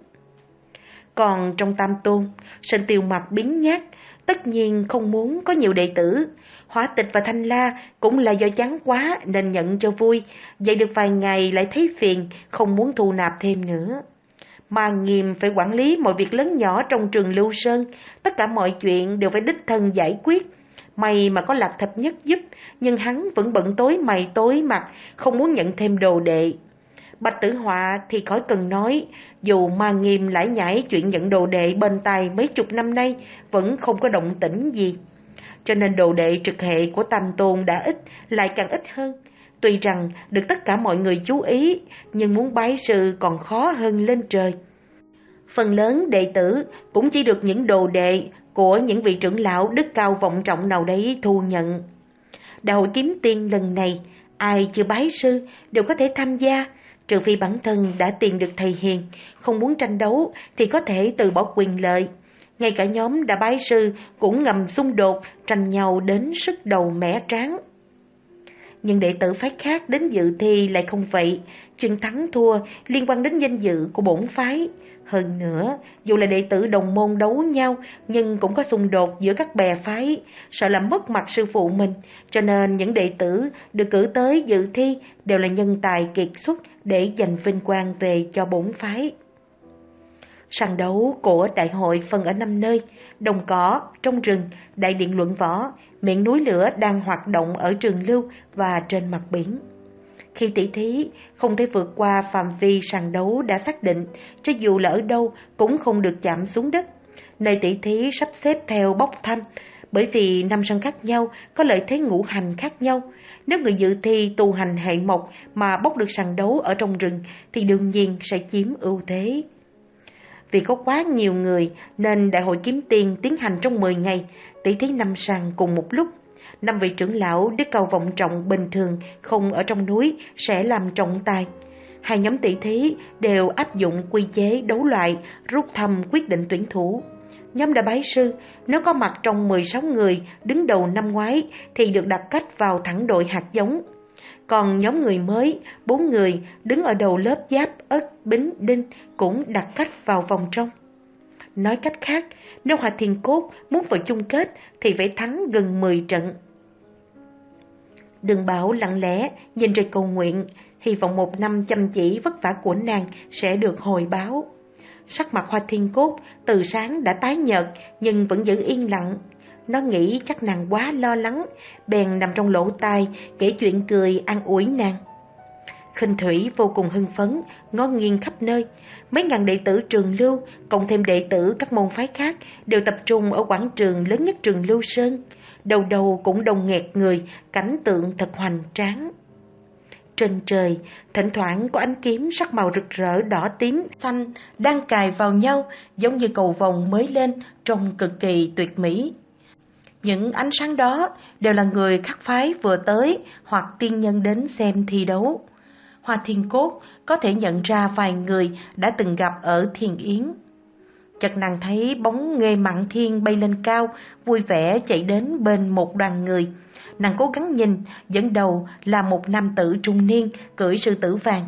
Còn trong Tam Tôn, Sơn Tiêu Mặc biến nhát, tất nhiên không muốn có nhiều đệ tử. Hỏa Tịch và Thanh La cũng là do chán quá nên nhận cho vui, dạy được vài ngày lại thấy phiền, không muốn thu nạp thêm nữa. Mà Nghiêm phải quản lý mọi việc lớn nhỏ trong Trường Lưu Sơn, tất cả mọi chuyện đều phải đích thân giải quyết. May mà có Lạc Thập Nhất giúp, nhưng hắn vẫn bận tối mày tối mặt, không muốn nhận thêm đồ đệ. Bạch Tử Họa thì khỏi cần nói, dù Ma Nghiêm lải nhải chuyện nhận đồ đệ bên tai mấy chục năm nay, vẫn không có động tĩnh gì. Cho nên đồ đệ trực hệ của Tam Tôn đã ít, lại càng ít hơn. Tuy rằng được tất cả mọi người chú ý, nhưng muốn bái sư còn khó hơn lên trời. Phần lớn đệ tử cũng chỉ được những đồ đệ của những vị trưởng lão đức cao vọng trọng nào đấy thu nhận. Đại hội Kiếm Tiên lần này, ai chưa bái sư đều có thể tham gia, trừ phi bản thân đã tìm được thầy hiền, không muốn tranh đấu thì có thể từ bỏ quyền lợi. Ngay cả nhóm đã bái sư cũng ngầm xung đột, tranh nhau đến sức đầu mẻ trán. Nhưng đệ tử phái khác đến dự thi lại không vậy, chuyện thắng thua liên quan đến danh dự của bổn phái. Hơn nữa, dù là đệ tử đồng môn đấu nhau, nhưng cũng có xung đột giữa các bè phái, sợ làm mất mặt sư phụ mình, cho nên những đệ tử được cử tới dự thi đều là nhân tài kiệt xuất để giành vinh quang về cho bổn phái. Sàn đấu của đại hội phân ở năm nơi: đồng cỏ, trong rừng, đại điện luận võ, miệng núi lửa đang hoạt động ở Trường Lưu và trên mặt biển. Khi tỷ thí không thể vượt qua phạm vi sàn đấu đã xác định, cho dù là ở đâu cũng không được chạm xuống đất. Nơi tỷ thí sắp xếp theo bốc thăm, bởi vì năm sân khác nhau có lợi thế ngũ hành khác nhau. Nếu người dự thi tu hành hệ mộc mà bốc được sàn đấu ở trong rừng thì đương nhiên sẽ chiếm ưu thế. Vì có quá nhiều người nên Đại hội Kiếm Tiên tiến hành trong mười ngày, tỷ thí năm sàn cùng một lúc. Năm vị trưởng lão đức cao vọng trọng bình thường không ở trong núi sẽ làm trọng tài. Hai nhóm tỷ thí đều áp dụng quy chế đấu loại, rút thăm quyết định tuyển thủ. Nhóm đã bái sư, nếu có mặt trong mười sáu người đứng đầu năm ngoái thì được đặt cách vào thẳng đội hạt giống. Còn nhóm người mới, bốn người đứng ở đầu lớp Giáp, Ất, Bính, Đinh cũng đặt cách vào vòng trong. Nói cách khác, nếu Hoa Thiên Cốt muốn vào chung kết thì phải thắng gần mười trận. Đường Bảo lặng lẽ nhìn trời cầu nguyện, hy vọng một năm chăm chỉ vất vả của nàng sẽ được hồi báo. Sắc mặt Hoa Thiên Cốt từ sáng đã tái nhợt nhưng vẫn giữ yên lặng. Nó nghĩ chắc nàng quá lo lắng, bèn nằm trong lỗ tai kể chuyện cười an ủi nàng. Khinh Thủy vô cùng hưng phấn, ngó nghiêng khắp nơi. Mấy ngàn đệ tử Trường Lưu, cộng thêm đệ tử các môn phái khác, đều tập trung ở quảng trường lớn nhất Trường Lưu Sơn. Đầu đầu cũng đông nghẹt người, cảnh tượng thật hoành tráng. Trên trời, thỉnh thoảng có ánh kiếm sắc màu rực rỡ đỏ tím, xanh đang cài vào nhau, giống như cầu vồng mới lên, trông cực kỳ tuyệt mỹ. Những ánh sáng đó đều là người khác phái vừa tới hoặc tiên nhân đến xem thi đấu. Hoa Thiên Cốt có thể nhận ra vài người đã từng gặp ở Thiên Yến. Chợt nàng thấy bóng Nghê Mạn Thiên bay lên cao, vui vẻ chạy đến bên một đoàn người. Nàng cố gắng nhìn, dẫn đầu là một nam tử trung niên cưỡi sư tử vàng.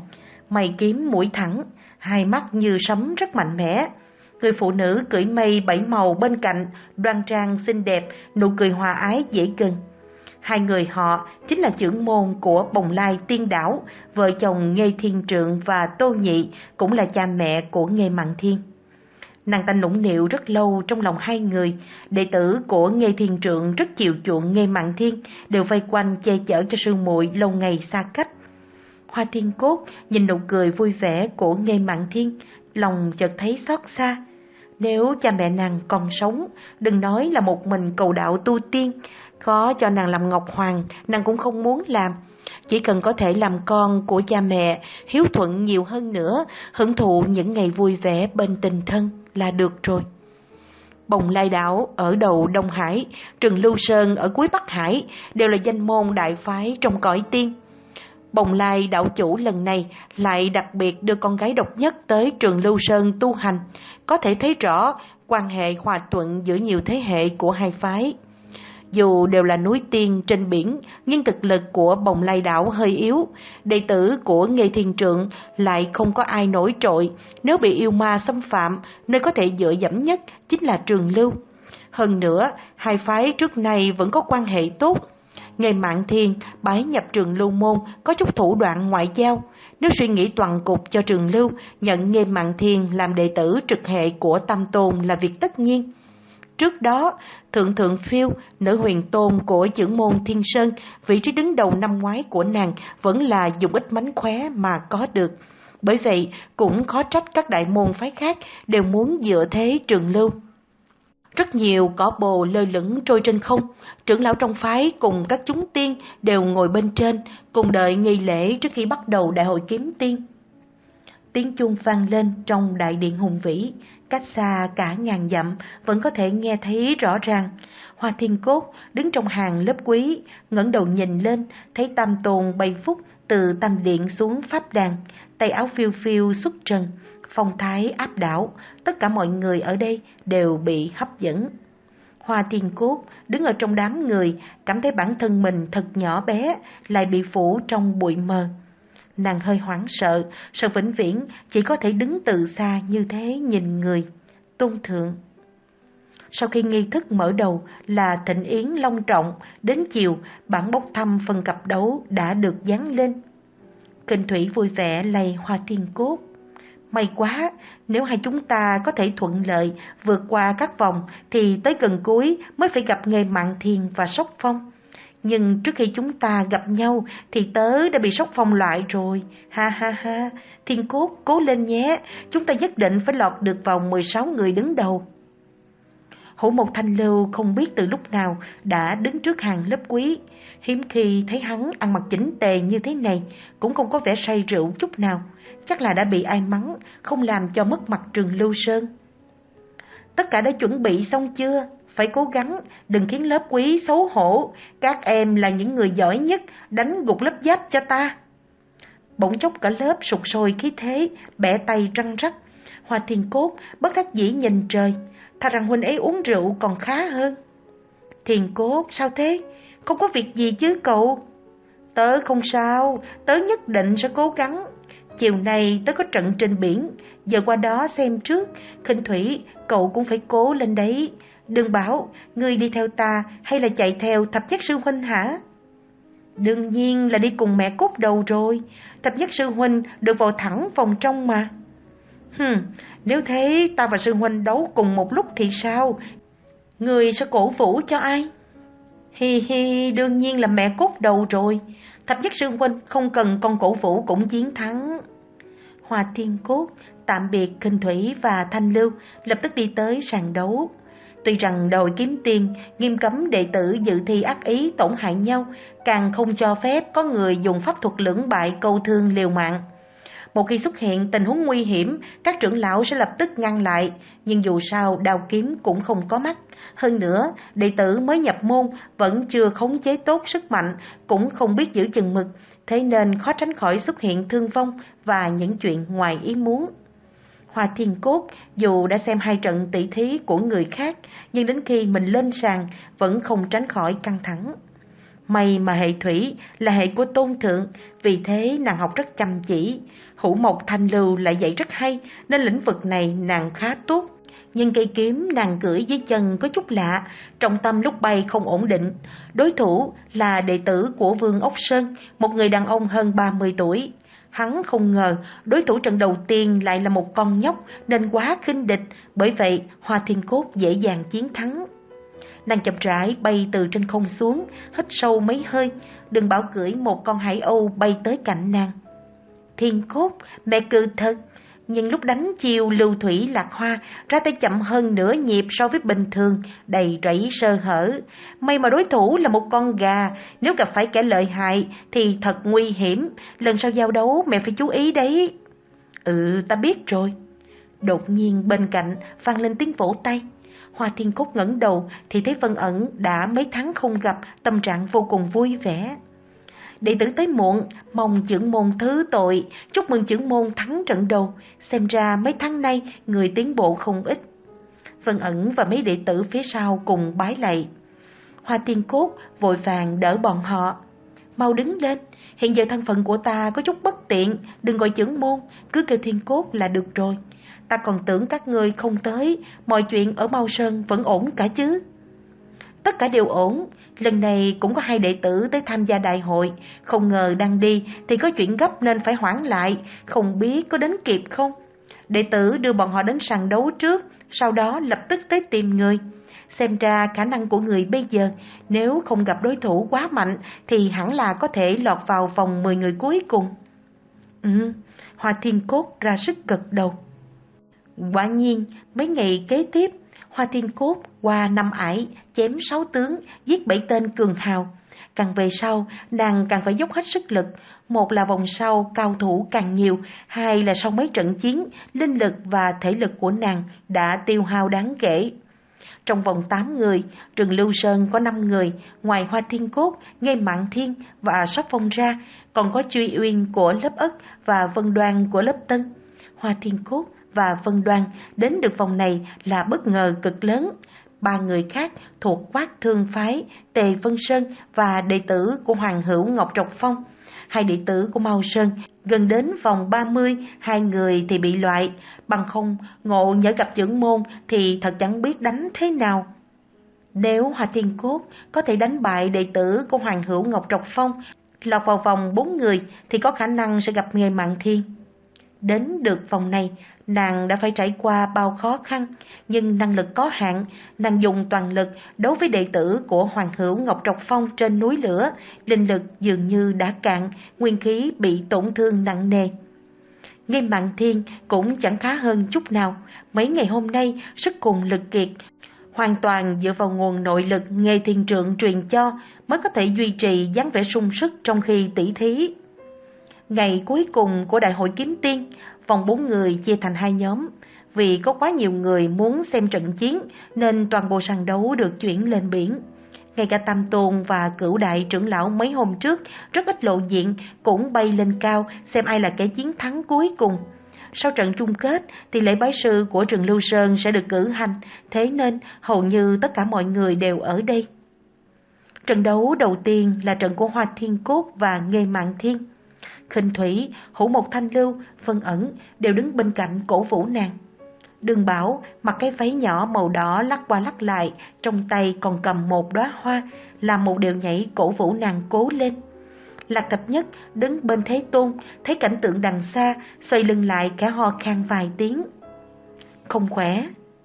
mày kiếm mũi thẳng, hai mắt như sấm rất mạnh mẽ. Người phụ nữ cưỡi mây bảy màu bên cạnh, đoan trang xinh đẹp, nụ cười hòa ái dễ gần. Hai người họ chính là trưởng môn của Bồng Lai Tiên Đảo, vợ chồng Nghê Thiên Trượng và Tô Nhị, cũng là cha mẹ của Nghê Mạn Thiên. Nàng ta nũng nịu rất lâu trong lòng hai người, đệ tử của Nghê Thiên Trượng rất chiều chuộng Nghê Mạn Thiên, đều vây quanh che chở cho sư muội lâu ngày xa cách. Hoa Thiên Cốt nhìn nụ cười vui vẻ của Nghê Mạn Thiên, lòng chợt thấy xót xa. Nếu cha mẹ nàng còn sống, đừng nói là một mình cầu đạo tu tiên, có cho nàng làm Ngọc Hoàng, nàng cũng không muốn làm. Chỉ cần có thể làm con của cha mẹ, hiếu thuận nhiều hơn nữa, hưởng thụ những ngày vui vẻ bên tình thân là được rồi. Bồng Lai Đảo ở đầu Đông Hải, Trừng Lưu Sơn ở cuối Bắc Hải, đều là danh môn đại phái trong cõi tiên. Bồng Lai đảo chủ lần này lại đặc biệt đưa con gái độc nhất tới Trường Lưu Sơn tu hành, có thể thấy rõ quan hệ hòa thuận giữa nhiều thế hệ của hai phái. Dù đều là núi tiên trên biển, nhưng thực lực của Bồng Lai đảo hơi yếu, đệ tử của Nghê Thiên Trượng lại không có ai nổi trội. Nếu bị yêu ma xâm phạm, nơi có thể dựa dẫm nhất chính là Trường Lưu. Hơn nữa, hai phái trước nay vẫn có quan hệ tốt. Nghê Mạn Thiên bái nhập Trường Lưu môn có chút thủ đoạn ngoại giao. Nếu suy nghĩ toàn cục cho Trường Lưu, nhận Nghê Mạn Thiên làm đệ tử trực hệ của Tam Tôn là việc tất nhiên. Trước đó, Thượng Thượng Phiêu, nữ huyền tôn của chưởng môn Thiên Sơn, vị trí đứng đầu năm ngoái của nàng vẫn là dùng ít mánh khóe mà có được. Bởi vậy, cũng khó trách các đại môn phái khác đều muốn dựa thế Trường Lưu. Rất nhiều cỏ bồ lơ lửng trôi trên không, trưởng lão trong phái cùng các chúng tiên đều ngồi bên trên, cùng đợi nghi lễ trước khi bắt đầu đại hội kiếm tiên. Tiếng chuông vang lên trong đại điện hùng vĩ, cách xa cả ngàn dặm vẫn có thể nghe thấy rõ ràng. Hoa Thiên Cốt đứng trong hàng lớp quý, ngẩng đầu nhìn lên, thấy Tam Tôn bay phúc từ tam điện xuống pháp đàn, tay áo phiêu phiêu xuất trần, phong thái áp đảo, tất cả mọi người ở đây đều bị hấp dẫn. Hoa Thiên Cốt đứng ở trong đám người, cảm thấy bản thân mình thật nhỏ bé, lại bị phủ trong bụi mờ. Nàng hơi hoảng sợ, sợ vĩnh viễn chỉ có thể đứng từ xa như thế nhìn người. Tôn thượng. Sau khi nghi thức mở đầu là thịnh yến long trọng, đến chiều bản bốc thăm phần cặp đấu đã được dán lên. Kinh Thủy vui vẻ lay Hoa Thiên Cốt. May quá, nếu hai chúng ta có thể thuận lợi vượt qua các vòng thì tới gần cuối mới phải gặp Nghê Mạn Thiên và Sóc Phong. Nhưng trước khi chúng ta gặp nhau thì tớ đã bị Sóc Phong loại rồi. Ha ha ha, Thiên Cốt cố lên nhé, chúng ta nhất định phải lọt được vào mười sáu người đứng đầu. Hổ Một Thanh Lưu không biết từ lúc nào đã đứng trước hàng lớp quý. Hiếm khi thấy hắn ăn mặc chỉnh tề như thế này, cũng không có vẻ say rượu chút nào. Chắc là đã bị ai mắng, không làm cho mất mặt Trường Lưu Sơn. Tất cả đã chuẩn bị xong chưa? Phải cố gắng, đừng khiến lớp quý xấu hổ. Các em là những người giỏi nhất, đánh gục lớp giáp cho ta. Bỗng chốc cả lớp sục sôi khí thế, bẻ tay răng rắc. Hoa Thiên Cốt bất đắc dĩ nhìn trời, thà rằng huynh ấy uống rượu còn khá hơn. Thiên Cốt, sao thế? Không có việc gì chứ cậu? Tớ không sao, tớ nhất định sẽ cố gắng. Chiều nay tớ có trận trên biển, giờ qua đó xem trước. Khinh Thủy, cậu cũng phải cố lên đấy. Đừng bảo, ngươi đi theo ta hay là chạy theo Thập Nhất Sư Huynh hả? Đương nhiên là đi cùng mẹ Cốt Đầu rồi. Thập Nhất Sư Huynh được vào thẳng phòng trong mà. Hừm, nếu thế ta và Sư Huynh đấu cùng một lúc thì sao? Ngươi sẽ cổ vũ cho ai? Hi hi, đương nhiên là mẹ Cốt Đầu rồi. Thập Nhất Sư Huynh không cần con cổ vũ cũng chiến thắng. Hoa Thiên Cốt tạm biệt Khinh Thủy và Thanh Lưu, lập tức đi tới sàn đấu. Tuy rằng đội kiếm tiên nghiêm cấm đệ tử dự thi ác ý tổn hại nhau, càng không cho phép có người dùng pháp thuật lưỡng bại câu thương liều mạng. Một khi xuất hiện tình huống nguy hiểm, các trưởng lão sẽ lập tức ngăn lại, nhưng dù sao đao kiếm cũng không có mắt. Hơn nữa, đệ tử mới nhập môn vẫn chưa khống chế tốt sức mạnh, cũng không biết giữ chừng mực, thế nên khó tránh khỏi xuất hiện thương vong và những chuyện ngoài ý muốn. Hoa Thiên Cốt dù đã xem hai trận tỷ thí của người khác, nhưng đến khi mình lên sàn vẫn không tránh khỏi căng thẳng. May mà hệ thủy là hệ của tôn thượng, vì thế nàng học rất chăm chỉ. Hữu Mộc Thanh Lưu lại dạy rất hay, nên lĩnh vực này nàng khá tốt. Nhưng cây kiếm nàng cưỡi dưới chân có chút lạ, trọng tâm lúc bay không ổn định. Đối thủ là đệ tử của Vương Ốc Sơn, một người đàn ông hơn ba mươi tuổi. Hắn không ngờ đối thủ trận đầu tiên lại là một con nhóc nên quá khinh địch, bởi vậy Hoa Thiên Cốt dễ dàng chiến thắng. Nàng chậm rãi bay từ trên không xuống, hít sâu mấy hơi, đừng bảo cưỡi một con hải âu bay tới cạnh nàng. Thiên Cốt, mẹ cừ thật, nhưng lúc đánh chiêu Lưu Thủy Lạc Hoa ra tay chậm hơn nửa nhịp so với bình thường, đầy rẫy sơ hở. May mà đối thủ là một con gà, nếu gặp phải kẻ lợi hại thì thật nguy hiểm, lần sau giao đấu mẹ phải chú ý đấy. Ừ, ta biết rồi. Đột nhiên bên cạnh vang lên tiếng vỗ tay. Hoa Thiên Cốt ngẩng đầu thì thấy Vân Ẩn đã mấy tháng không gặp, tâm trạng vô cùng vui vẻ. Đệ tử tới muộn, mong trưởng môn thứ tội, chúc mừng trưởng môn thắng trận đầu, xem ra mấy tháng nay người tiến bộ không ít. Vân Ẩn và mấy đệ tử phía sau cùng bái lạy. Hoa Thiên Cốt vội vàng đỡ bọn họ. Mau đứng lên, hiện giờ thân phận của ta có chút bất tiện, đừng gọi trưởng môn, cứ kêu Thiên Cốt là được rồi. Ta còn tưởng các ngươi không tới, mọi chuyện ở Mao Sơn vẫn ổn cả chứ? Tất cả đều ổn, lần này cũng có hai đệ tử tới tham gia đại hội, không ngờ đang đi thì có chuyện gấp nên phải hoãn lại, không biết có đến kịp không? Đệ tử đưa bọn họ đến sàn đấu trước, sau đó lập tức tới tìm người. Xem ra khả năng của người bây giờ, nếu không gặp đối thủ quá mạnh thì hẳn là có thể lọt vào vòng mười người cuối cùng. Ừ, Hoa Thiên Cốt ra sức gật đầu. Quả nhiên, mấy ngày kế tiếp, Hoa Thiên Cốt qua năm ải, chém sáu tướng, giết bảy tên cường hào. Càng về sau, nàng càng phải dốc hết sức lực. Một là vòng sau cao thủ càng nhiều, hai là sau mấy trận chiến, linh lực và thể lực của nàng đã tiêu hao đáng kể. Trong vòng tám người, Rừng Lưu Sơn có năm người, ngoài Hoa Thiên Cốt, Nghê Mạn Thiên và Sóc Phong ra, còn có Truy Uyên của lớp Ất và Vân Đoan của lớp Tân. Hoa Thiên Cốt và Vân Đoan đến được vòng này là bất ngờ cực lớn. Ba người khác thuộc Quát Thương Phái, Tề Vân Sơn và đệ tử của Hoàng Hữu Ngọc Trọc Phong. Hai đệ tử của Mao Sơn gần đến vòng ba mươi, hai người thì bị loại, bằng không ngộ nhỡ gặp trưởng môn thì thật chẳng biết đánh thế nào. Nếu Hoa Thiên Cốt có thể đánh bại đệ tử của Hoàng Hữu Ngọc Trọc Phong, lọt vào vòng bốn người thì có khả năng sẽ gặp Nghê Mạn Thiên. Đến được vòng này, nàng đã phải trải qua bao khó khăn, nhưng năng lực có hạn, nàng dùng toàn lực đấu với đệ tử của Hoàng Hữu Ngọc Trọc Phong trên núi lửa, linh lực dường như đã cạn, nguyên khí bị tổn thương nặng nề. Nghê Mạn Thiên cũng chẳng khá hơn chút nào, mấy ngày hôm nay sức cùng lực kiệt, hoàn toàn dựa vào nguồn nội lực Nghê Thiên Trượng truyền cho mới có thể duy trì dáng vẻ sung sức trong khi tỷ thí. Ngày cuối cùng của Đại hội Kiếm Tiên, vòng bốn người chia thành hai nhóm. Vì có quá nhiều người muốn xem trận chiến nên toàn bộ sàn đấu được chuyển lên biển. Ngay cả Tam Tôn và Cửu Đại trưởng lão mấy hôm trước rất ít lộ diện cũng bay lên cao xem ai là kẻ chiến thắng cuối cùng. Sau trận chung kết thì lễ bái sư của Rừng Lưu Sơn sẽ được cử hành, thế nên hầu như tất cả mọi người đều ở đây. Trận đấu đầu tiên là trận của Hoa Thiên Cốt và Nghê Mạn Thiên. Khinh Thủy, Hữu Mộc Thanh Lưu, Vân Ẩn đều đứng bên cạnh cổ vũ nàng. Đường Bảo mặc cái váy nhỏ màu đỏ lắc qua lắc lại, trong tay còn cầm một đóa hoa, làm một điệu nhảy cổ vũ nàng cố lên. Lạc Thập Nhất đứng bên Thế Tôn, thấy cảnh tượng đằng xa, xoay lưng lại khẽ ho khan vài tiếng. Không khỏe.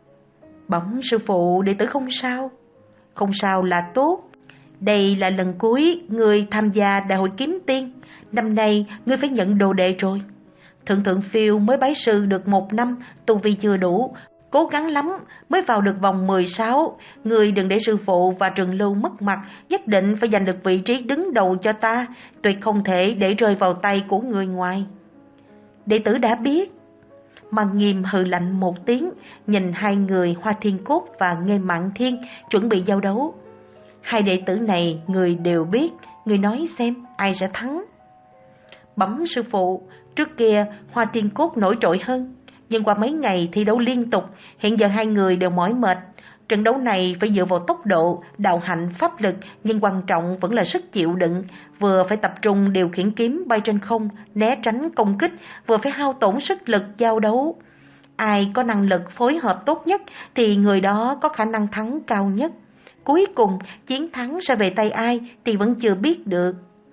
Bẩm sư phụ, đệ tử không sao. Không sao là tốt. Đây là lần cuối người tham gia Đại hội Kiếm Tiên. Năm nay ngươi phải nhận đồ đệ rồi. Thượng thượng Phiêu mới bái sư được một năm, tu vi chưa đủ, cố gắng lắm mới vào được vòng mười sáu. Ngươi đừng để sư phụ và Trường Lưu mất mặt, nhất định phải giành được vị trí đứng đầu cho ta, tuyệt không thể để rơi vào tay của người ngoài. Đệ tử đã biết. Màn Nghiêm hừ lạnh một tiếng, nhìn hai người Hoa Thiên Cốt và Nghê Mạn Thiên chuẩn bị giao đấu. Hai đệ tử này người đều biết, người nói xem ai sẽ thắng. Bẩm sư phụ, trước kia Hoa Thiên Cốt nổi trội hơn, nhưng qua mấy ngày thi đấu liên tục, hiện giờ hai người đều mỏi mệt. Trận đấu này phải dựa vào tốc độ, đạo hạnh, pháp lực, nhưng quan trọng vẫn là sức chịu đựng, vừa phải tập trung điều khiển kiếm bay trên không, né tránh công kích, vừa phải hao tổn sức lực giao đấu. Ai có năng lực phối hợp tốt nhất thì người đó có khả năng thắng cao nhất. Cuối cùng, chiến thắng sẽ về tay ai thì vẫn chưa biết được.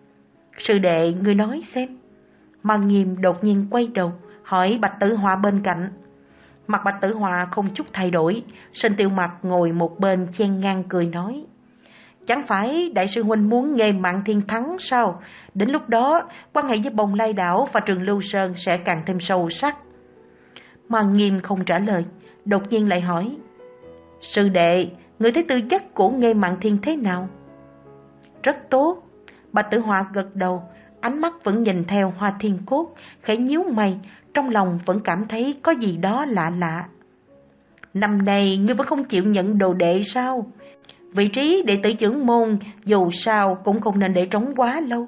Sư đệ, ngươi nói xem. Mang Nghiêm đột nhiên quay đầu, hỏi Bạch Tử Họa bên cạnh. Mặt Bạch Tử Họa không chút thay đổi, Sơn Tiêu Mặc ngồi một bên chen ngang cười nói. Chẳng phải đại sư huynh muốn Nghê Mạn Thiên thắng sao? Đến lúc đó, quan hệ với Bồng Lai Đảo và Trường Lưu Sơn sẽ càng thêm sâu sắc. Mang Nghiêm không trả lời, đột nhiên lại hỏi. Sư đệ, người thấy tư chất của Nghê Mạn Thiên thế nào? Rất tốt. Bạch Tử Họa gật đầu, ánh mắt vẫn nhìn theo Hoa Thiên Cốt, khẽ nhíu mày, trong lòng vẫn cảm thấy có gì đó lạ lạ. Năm nay ngươi vẫn không chịu nhận đồ đệ sao? Vị trí đệ tử trưởng môn dù sao cũng không nên để trống quá lâu.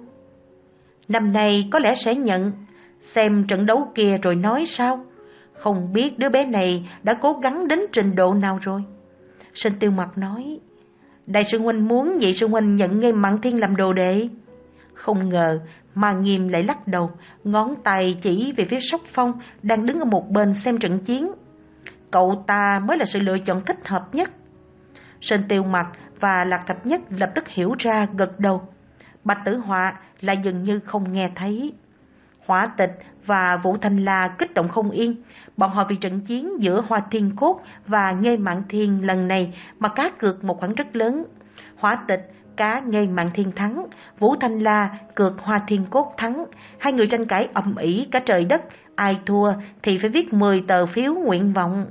Năm nay có lẽ sẽ nhận, xem trận đấu kia rồi nói sao? Không biết đứa bé này đã cố gắng đến trình độ nào rồi. Sơn Tiêu Mặc nói. Đại sư huynh muốn vậy sư huynh nhận Nghê Mạn Thiên làm đồ đệ. Không ngờ Mang Nghiêm lại lắc đầu, ngón tay chỉ về phía Sóc Phong đang đứng ở một bên xem trận chiến. Cậu ta mới là sự lựa chọn thích hợp nhất. Sơn Tiêu Mặc và Lạc Thập Nhất lập tức hiểu ra, gật đầu. Bạch Tử Họa lại dường như không nghe thấy. Hỏa Tịch và Vũ Thanh La kích động không yên. Bọn họ vì trận chiến giữa Hoa Thiên Cốt và Nghê Mạn Thiên lần này mà cá cược một khoản rất lớn. Hỏa Tịch cá Nghê Mạn Thiên thắng, Vũ Thanh La cược Hoa Thiên Cốt thắng. Hai người tranh cãi ầm ĩ cả trời đất, ai thua thì phải viết mười tờ phiếu nguyện vọng.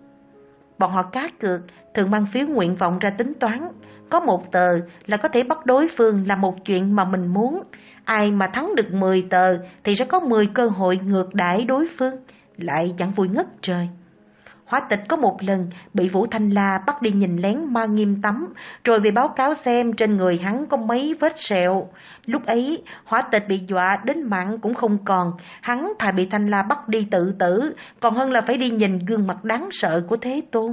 Bọn họ cá cược thường mang phiếu nguyện vọng ra tính toán. Có một tờ là có thể bắt đối phương làm một chuyện mà mình muốn. Ai mà thắng được mười tờ thì sẽ có mười cơ hội ngược đãi đối phương. Lại chẳng vui ngất trời. Hỏa Tịch có một lần bị Vũ Thanh La bắt đi nhìn lén Mang Nghiêm tắm, rồi về báo cáo xem trên người hắn có mấy vết sẹo. Lúc ấy Hỏa Tịch bị dọa đến mạng cũng không còn. Hắn thà bị Thanh La bắt đi tự tử, còn hơn là phải đi nhìn gương mặt đáng sợ của Thế Tôn.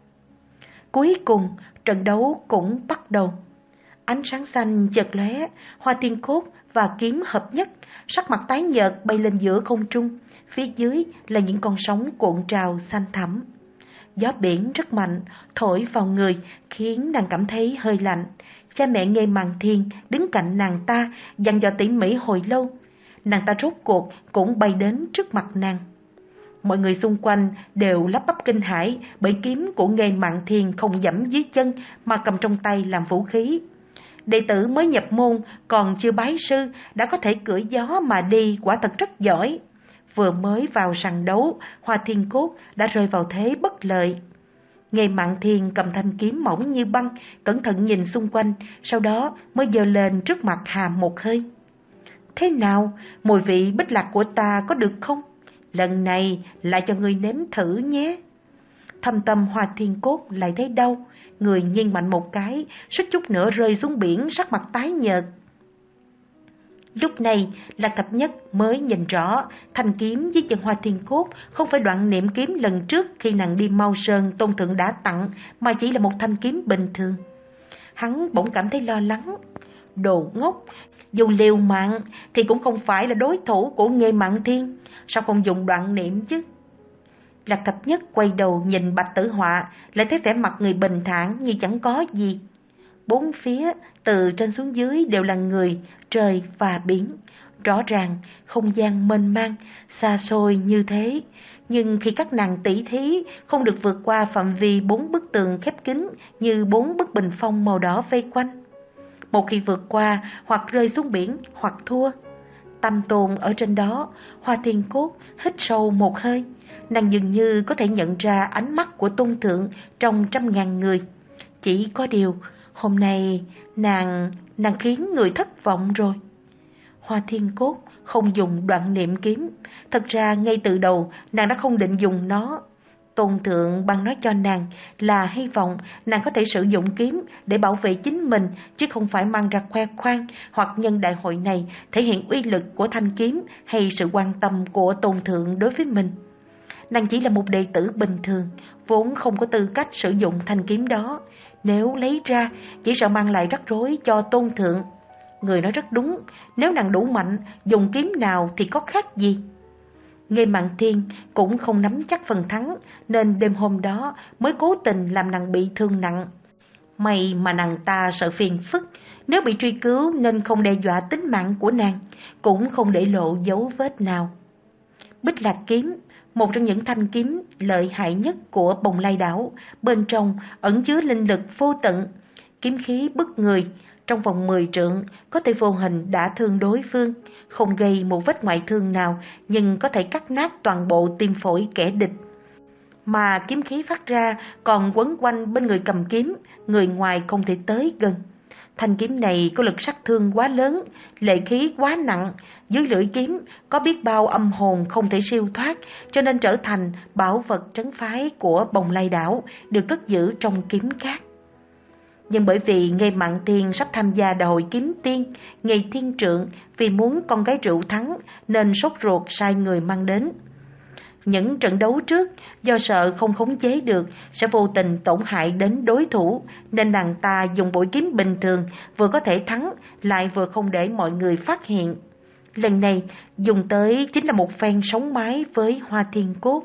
Cuối cùng trận đấu cũng bắt đầu. Ánh sáng xanh chợt lóe, Hoa Thiên Cốt và kiếm hợp nhất, sắc mặt tái nhợt bay lên giữa không trung. Phía dưới là những con sóng cuộn trào xanh thẳm. Gió biển rất mạnh, thổi vào người, khiến nàng cảm thấy hơi lạnh. Cha mẹ Nghê Mạn Thiên đứng cạnh nàng ta, dặn dò tỉ mỉ hồi lâu. Nàng ta rốt cuộc cũng bay đến trước mặt nàng. Mọi người xung quanh đều lắp bắp kinh hãi bởi kiếm của Nghê Mạn Thiên không giẫm dưới chân mà cầm trong tay làm vũ khí. Đệ tử mới nhập môn còn chưa bái sư đã có thể cưỡi gió mà đi, quả thật rất giỏi. Vừa mới vào sàn đấu, Hoa Thiên Cốt đã rơi vào thế bất lợi. Nghê Mạn Thiên cầm thanh kiếm mỏng như băng, cẩn thận nhìn xung quanh, sau đó mới giơ lên trước mặt hàm một hơi. Thế nào, mùi vị bích lạc của ta có được không? Lần này lại cho ngươi nếm thử nhé. Thâm tâm Hoa Thiên Cốt lại thấy đau, người nghiêng mạnh một cái, suýt chút nữa rơi xuống biển, sắc mặt tái nhợt. Lúc này Lạc Thập Nhất mới nhìn rõ thanh kiếm dưới chân Hoa Thiên Cốt không phải đoạn niệm kiếm lần trước khi nàng đi Mao Sơn Tôn Thượng đã tặng, mà chỉ là một thanh kiếm bình thường. Hắn bỗng cảm thấy lo lắng. Đồ ngốc, dù liều mạng thì cũng không phải là đối thủ của Nghê Mạn Thiên, sao không dùng đoạn niệm chứ? Lạc Thập Nhất quay đầu nhìn Bạch Tử Họa, lại thấy vẻ mặt người bình thản như chẳng có gì. Bốn phía từ trên xuống dưới đều là người, trời và biển. Rõ ràng không gian mênh mang, xa xôi như thế, nhưng khi các nàng tỷ thí không được vượt qua phạm vi bốn bức tường khép kín như bốn bức bình phong màu đỏ vây quanh. Một khi vượt qua, hoặc rơi xuống biển, hoặc thua. Tâm Tôn ở trên đó, Hoa Thiên Cốt hít sâu một hơi. Nàng dường như có thể nhận ra ánh mắt của Tôn Thượng trong trăm ngàn người. Chỉ có điều, hôm nay nàng, nàng khiến người thất vọng rồi. Hoa Thiên Cốt không dùng đoạn niệm kiếm. Thật ra ngay từ đầu nàng đã không định dùng nó. Tôn Thượng ban nói cho nàng là hy vọng nàng có thể sử dụng kiếm để bảo vệ chính mình, chứ không phải mang ra khoe khoang hoặc nhân đại hội này thể hiện uy lực của thanh kiếm hay sự quan tâm của Tôn Thượng đối với mình. nàng chỉ là một đệ tử bình thường, vốn không có tư cách sử dụng thanh kiếm đó. Nếu lấy ra, chỉ sợ mang lại rắc rối cho tôn thượng. Người nói rất đúng, nếu nàng đủ mạnh, dùng kiếm nào thì có khác gì. Nghê Mạn Thiên cũng không nắm chắc phần thắng, nên đêm hôm đó mới cố tình làm nàng bị thương nặng. May mà nàng ta sợ phiền phức, nếu bị truy cứu nên không đe dọa tính mạng của nàng, cũng không để lộ dấu vết nào. Bích Lạc kiếm, một trong những thanh kiếm lợi hại nhất của Bồng Lai đảo, bên trong ẩn chứa linh lực vô tận, kiếm khí bức người, trong vòng mười trượng có thể vô hình đả thương đối phương, không gây một vết ngoại thương nào nhưng có thể cắt nát toàn bộ tim phổi kẻ địch. Mà kiếm khí phát ra còn quấn quanh bên người cầm kiếm, người ngoài không thể tới gần. Thanh kiếm này có lực sát thương quá lớn, lệ khí quá nặng, dưới lưỡi kiếm có biết bao âm hồn không thể siêu thoát, cho nên trở thành bảo vật trấn phái của Bồng Lai đảo, được cất giữ trong kiếm cát. Nhưng bởi vì Nghê Mạn Thiên sắp tham gia đại hội kiếm tiên, Nghê Thiên Trượng vì muốn con gái rượu thắng nên sốt ruột sai người mang đến. Những trận đấu trước, do sợ không khống chế được sẽ vô tình tổn hại đến đối thủ, nên nàng ta dùng bội kiếm bình thường vừa có thể thắng, lại vừa không để mọi người phát hiện. Lần này dùng tới chính là một phen sống mái với Hoa Thiên Cốt.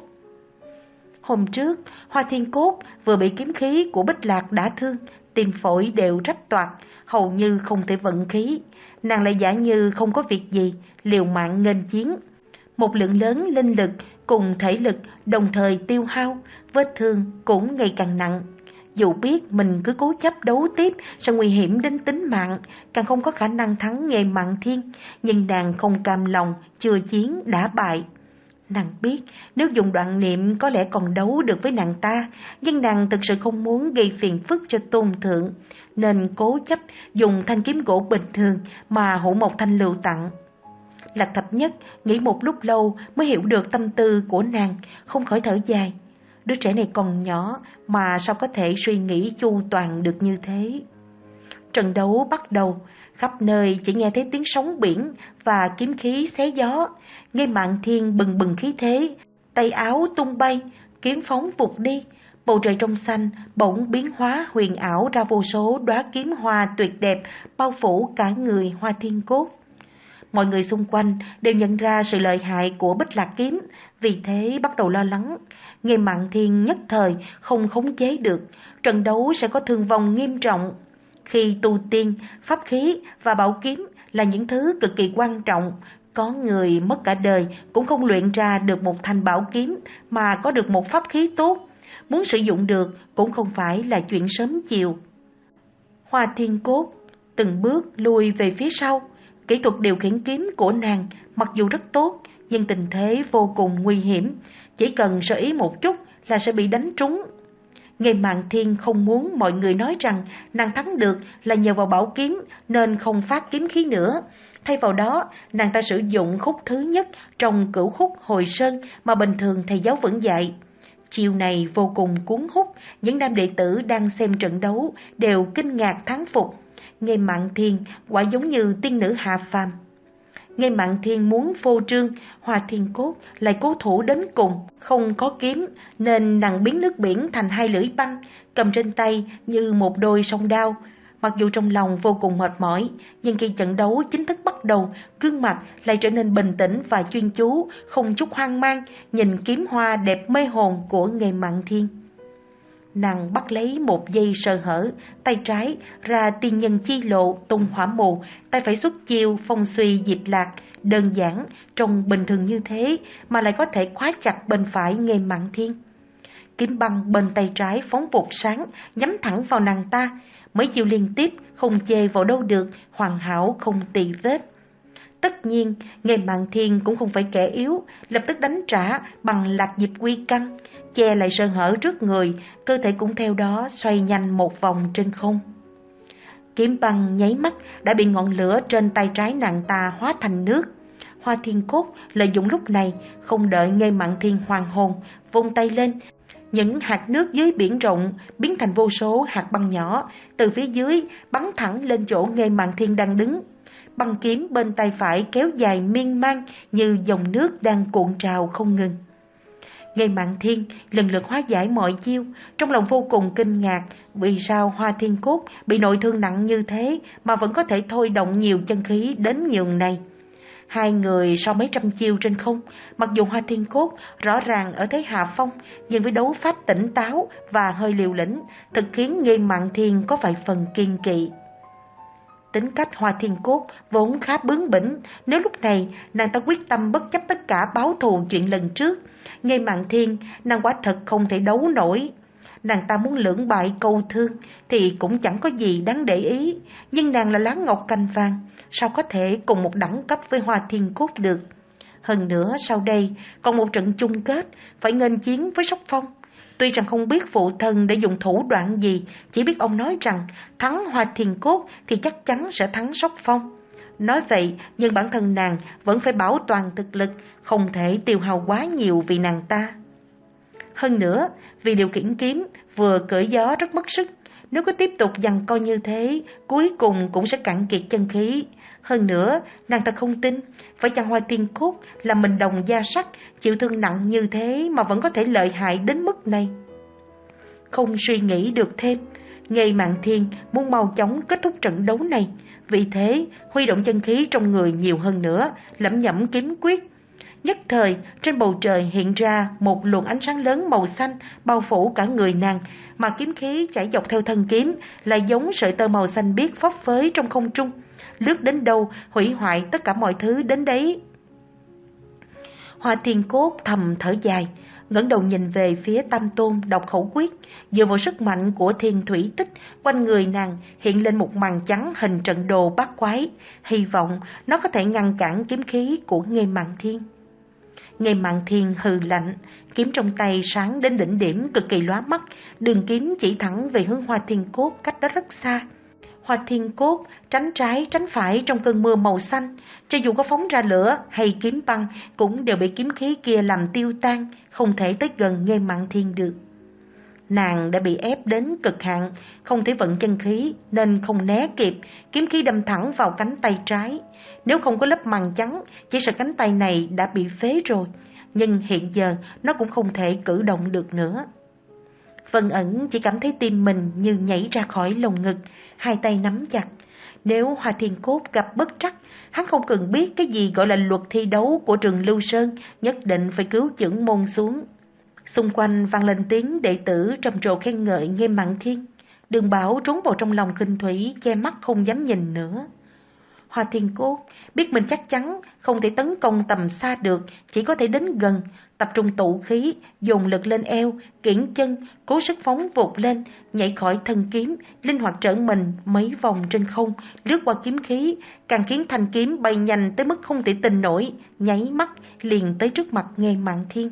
Hôm trước, Hoa Thiên Cốt vừa bị kiếm khí của Bích Lạc đả thương, tim phổi đều rách toạc, hầu như không thể vận khí. Nàng lại giả như không có việc gì, liều mạng nghênh chiến. Một lượng lớn linh lực cùng thể lực đồng thời tiêu hao, vết thương cũng ngày càng nặng. Dù biết mình cứ cố chấp đấu tiếp sẽ nguy hiểm đến tính mạng, càng không có khả năng thắng Nghê Mạn Thiên, nhưng nàng không cam lòng, chưa chiến đã bại. Nàng biết nếu dùng đoạn niệm có lẽ còn đấu được với nàng ta, nhưng nàng thực sự không muốn gây phiền phức cho tôn thượng, nên cố chấp dùng thanh kiếm gỗ bình thường mà Hữu Mộc Thanh lưu tặng. Lạc Thập Nhất nghĩ một lúc lâu mới hiểu được tâm tư của nàng, không khỏi thở dài. Đứa trẻ này còn nhỏ mà sao có thể suy nghĩ chu toàn được như thế. Trận đấu bắt đầu, khắp nơi chỉ nghe thấy tiếng sóng biển và kiếm khí xé gió. Nghê Mạn Thiên bừng bừng khí thế, tay áo tung bay, kiếm phóng vụt đi. Bầu trời trong xanh bỗng biến hóa huyền ảo ra vô số đóa kiếm hoa tuyệt đẹp bao phủ cả người Hoa Thiên Cốt. Mọi người xung quanh đều nhận ra sự lợi hại của Bích Lạc kiếm, vì thế bắt đầu lo lắng. Nghê Mạn Thiên nhất thời không khống chế được, trận đấu sẽ có thương vong nghiêm trọng. Khi tu tiên, pháp khí và bảo kiếm là những thứ cực kỳ quan trọng, có người mất cả đời cũng không luyện ra được một thanh bảo kiếm mà có được một pháp khí tốt. Muốn sử dụng được cũng không phải là chuyện sớm chiều. Hoa Thiên Cốt từng bước lùi về phía sau. Kỹ thuật điều khiển kiếm của nàng mặc dù rất tốt, nhưng tình thế vô cùng nguy hiểm, chỉ cần sơ ý một chút là sẽ bị đánh trúng. Nghê Mạn Thiên không muốn mọi người nói rằng nàng thắng được là nhờ vào bảo kiếm nên không phát kiếm khí nữa. Thay vào đó, nàng ta sử dụng khúc thứ nhất trong cửu khúc Hồi Sơn mà bình thường thầy giáo vẫn dạy. Chiều này vô cùng cuốn hút, những nam đệ tử đang xem trận đấu đều kinh ngạc thán phục. Nghê Mạn Thiên quả giống như tiên nữ hạ phàm. Nghê Mạn Thiên muốn phô trương, Hoa Thiên Cốt lại cố thủ đến cùng, không có kiếm nên nàng biến nước biển thành hai lưỡi băng, cầm trên tay như một đôi song đao. Mặc dù trong lòng vô cùng mệt mỏi, nhưng khi trận đấu chính thức bắt đầu, gương mặt lại trở nên bình tĩnh và chuyên chú, không chút hoang mang, nhìn kiếm hoa đẹp mê hồn của Nghê Mạn Thiên. Nàng bắt lấy một dây sơ hở, tay trái ra tiên nhân chi lộ tung hỏa mù, tay phải xuất chiêu phong suy diệt lạc, đơn giản, trông bình thường như thế mà lại có thể khóa chặt bên phải Nghê Mạn Thiên. Kiếm băng bên tay trái phóng vụt sáng, nhắm thẳng vào nàng ta, mấy chiêu liên tiếp không chê vào đâu được, hoàn hảo không tì vết. Tất nhiên, Nghê Mạn Thiên cũng không phải kẻ yếu, lập tức đánh trả bằng lạc diệp quy căn, che lại sơ hở trước người, cơ thể cũng theo đó xoay nhanh một vòng trên không. Kiếm băng nháy mắt đã bị ngọn lửa trên tay trái nàng ta hóa thành nước. Hoa Thiên Cốt lợi dụng lúc này, không đợi Nghê Mạn Thiên hoàn hồn, vung tay lên. Những hạt nước dưới biển rộng biến thành vô số hạt băng nhỏ, từ phía dưới bắn thẳng lên chỗ Nghê Mạn Thiên đang đứng. Băng kiếm bên tay phải kéo dài miên man như dòng nước đang cuộn trào không ngừng. Nghe Mạn Thiên lần lượt hóa giải mọi chiêu, trong lòng vô cùng kinh ngạc, vì sao Hoa Thiên Cốt bị nội thương nặng như thế mà vẫn có thể thôi động nhiều chân khí đến nhường này. Hai người sau mấy trăm chiêu trên không, mặc dù Hoa Thiên Cốt rõ ràng ở thế hạ phong, nhưng với đấu pháp tỉnh táo và hơi liều lĩnh, thực khiến Nghe Mạn Thiên có vài phần kiên kỵ. Tính cách Hoa Thiên Cốt vốn khá bướng bỉnh, nếu lúc này nàng ta quyết tâm bất chấp tất cả báo thù chuyện lần trước, Nghe Mạn Thiên nàng quả thật không thể đấu nổi. Nàng ta muốn lưỡng bại câu thương thì cũng chẳng có gì đáng để ý, nhưng nàng là lá ngọc cành vàng, sao có thể cùng một đẳng cấp với Hoa Thiên Cốt được. Hơn nữa sau đây còn một trận chung kết phải nghênh chiến với Sóc Phong. Tuy rằng không biết phụ thân đã dùng thủ đoạn gì, chỉ biết ông nói rằng thắng Hoa Thiên Cốt thì chắc chắn sẽ thắng Sóc Phong. Nói vậy nhưng bản thân nàng vẫn phải bảo toàn thực lực, không thể tiêu hao quá nhiều vì nàng ta. Hơn nữa, vì điều khiển kiếm vừa cởi gió rất mất sức, nếu có tiếp tục giằng co như thế, cuối cùng cũng sẽ cạn kiệt chân khí. Hơn nữa, nàng ta không tin, phải chăng Hoa Thiên Cốt là mình đồng da sắt, chịu thương nặng như thế mà vẫn có thể lợi hại đến mức này. Không suy nghĩ được thêm, Nghe Mạn Thiên muốn mau chóng kết thúc trận đấu này, vì thế huy động chân khí trong người nhiều hơn nữa, lẩm nhẩm kiếm quyết. Nhất thời, trên bầu trời hiện ra một luồng ánh sáng lớn màu xanh bao phủ cả người nàng, mà kiếm khí chảy dọc theo thân kiếm lại giống sợi tơ màu xanh biếc phấp phới trong không trung, lướt đến đâu hủy hoại tất cả mọi thứ đến đấy. Hoa Thiên Cốt thầm thở dài, ngẩng đầu nhìn về phía Tam Tôn đọc khẩu quyết, dựa vào sức mạnh của thiên thủy tích, quanh người nàng hiện lên một màn trắng hình trận đồ bát quái, hy vọng nó có thể ngăn cản kiếm khí của Nghe Mạn Thiên. Nghe Mạn Thiên hừ lạnh, kiếm trong tay sáng đến đỉnh điểm cực kỳ lóa mắt, đường kiếm chỉ thẳng về hướng Hoa Thiên Cốt cách đó rất xa. Hoa Thiên Cốt tránh trái tránh phải trong cơn mưa màu xanh, cho dù có phóng ra lửa hay kiếm băng cũng đều bị kiếm khí kia làm tiêu tan, không thể tới gần Nghe Mạn Thiên được. Nàng đã bị ép đến cực hạn, không thể vận chân khí nên không né kịp, kiếm khí đâm thẳng vào cánh tay trái. Nếu không có lớp màng trắng, chỉ sợ cánh tay này đã bị phế rồi, nhưng hiện giờ nó cũng không thể cử động được nữa. Vân Ẩn chỉ cảm thấy tim mình như nhảy ra khỏi lồng ngực, hai tay nắm chặt. Nếu Hoa Thiên Cốt gặp bất trắc, hắn không cần biết cái gì gọi là luật thi đấu của trường Lưu Sơn, nhất định phải cứu chưởng môn xuống. Xung quanh vang lên tiếng đệ tử trầm trồ khen ngợi Nghe Mạn Thiên. Đường Bảo trốn vào trong lòng Khinh Thủy, che mắt không dám nhìn nữa. Hoa Thiên Cốt biết mình chắc chắn không thể tấn công tầm xa được, chỉ có thể đến gần, tập trung tụ khí, dồn lực lên eo, kiễng chân, cố sức phóng vụt lên, nhảy khỏi thân kiếm, linh hoạt trở mình mấy vòng trên không, lướt qua kiếm khí, càng khiến thanh kiếm bay nhanh tới mức không thể tin nổi, nháy mắt liền tới trước mặt Nghe Mạn Thiên.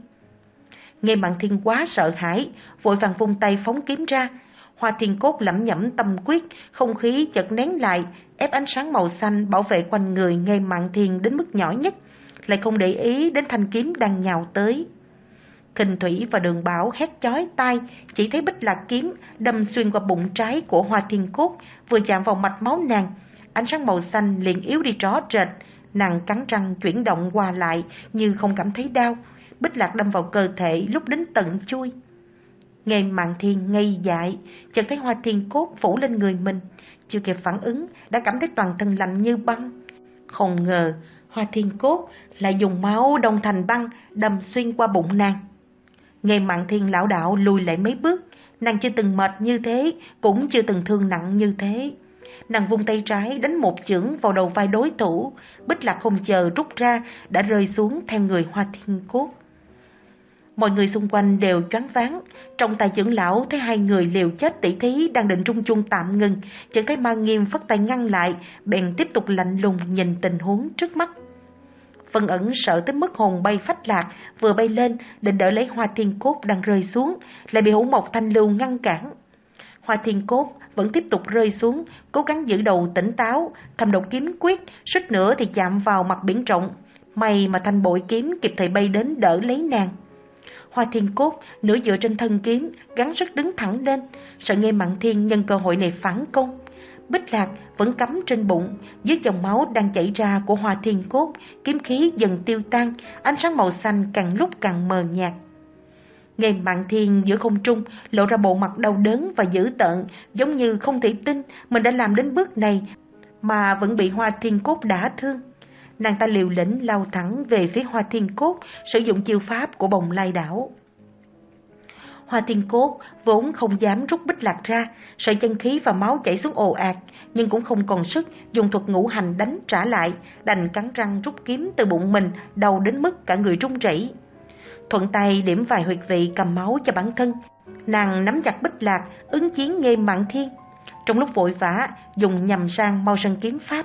Nghe Mạn Thiên quá sợ hãi, vội vàng vung tay phóng kiếm ra. Hoa Thiên Cốt lẩm nhẩm tâm quyết, không khí chợt nén lại, ép ánh sáng màu xanh bảo vệ quanh người Nghe Mạn Thiên đến mức nhỏ nhất, lại không để ý đến thanh kiếm đang nhào tới. Khinh Thủy và Đường Bảo hét chói tai, chỉ thấy bích lạc kiếm đâm xuyên qua bụng trái của Hoa Thiên Cốt, vừa chạm vào mạch máu nàng, ánh sáng màu xanh liền yếu đi rõ rệt. Nàng cắn răng chuyển động qua lại như không cảm thấy đau, bích lạc đâm vào cơ thể lúc đến tận chui. Nghe Mạn Thiên ngây dại, chợt thấy Hoa Thiên Cốt phủ lên người mình, chưa kịp phản ứng đã cảm thấy toàn thân lạnh như băng. Không ngờ Hoa Thiên Cốt lại dùng máu đông thành băng đâm xuyên qua bụng nàng. Nghe Mạn Thiên lảo đảo lùi lại mấy bước, nàng chưa từng mệt như thế, cũng chưa từng thương nặng như thế. Nàng vung tay trái đánh một chưởng vào đầu vai đối thủ, bích lạc không chờ rút ra đã rơi xuống theo người Hoa Thiên Cốt. Mọi người xung quanh đều choáng váng, trong tay trưởng lão thấy hai người liều chết tỷ thí đang định trung chung tạm ngừng, chợt thấy Ma Nghiêm phất tay ngăn lại, bèn tiếp tục lạnh lùng nhìn tình huống trước mắt. Vân Ẩn sợ tới mức hồn bay phách lạc, vừa bay lên định đỡ lấy Hoa Thiên Cốt đang rơi xuống, lại bị Hữu Mộc Thanh Lưu ngăn cản. Hoa Thiên Cốt vẫn tiếp tục rơi xuống, cố gắng giữ đầu tỉnh táo, thầm độc kiếm quyết, suýt nữa thì chạm vào mặt biển rộng. May mà thanh bội kiếm kịp thời bay đến đỡ lấy nàng. Hoa Thiên Cốt nửa dựa trên thân kiếm, gắng sức đứng thẳng lên, sợ Nghe Mạn Thiên nhân cơ hội này phản công. Bích lạc vẫn cắm trên bụng, dưới dòng máu đang chảy ra của Hoa Thiên Cốt, kiếm khí dần tiêu tan, ánh sáng màu xanh càng lúc càng mờ nhạt. Nghe Mạn Thiên giữa không trung lộ ra bộ mặt đau đớn và dữ tợn, giống như không thể tin mình đã làm đến bước này mà vẫn bị Hoa Thiên Cốt đả thương. Nàng ta liều lĩnh lao thẳng về phía Hoa Thiên Cốt, sử dụng chiêu pháp của Bồng Lai Đảo. Hoa Thiên Cốt vốn không dám rút bích lạc ra, sợi chân khí và máu chảy xuống ồ ạt, nhưng cũng không còn sức dùng thuật ngũ hành đánh trả lại, đành cắn răng rút kiếm từ bụng mình, đau đến mức cả người run rẩy. Thuận tay điểm vài huyệt vị cầm máu cho bản thân, nàng nắm chặt bích lạc, ứng chiến Nghê Mạn Thiên. Trong lúc vội vã dùng nhằm sang Mau Sơn kiếm pháp.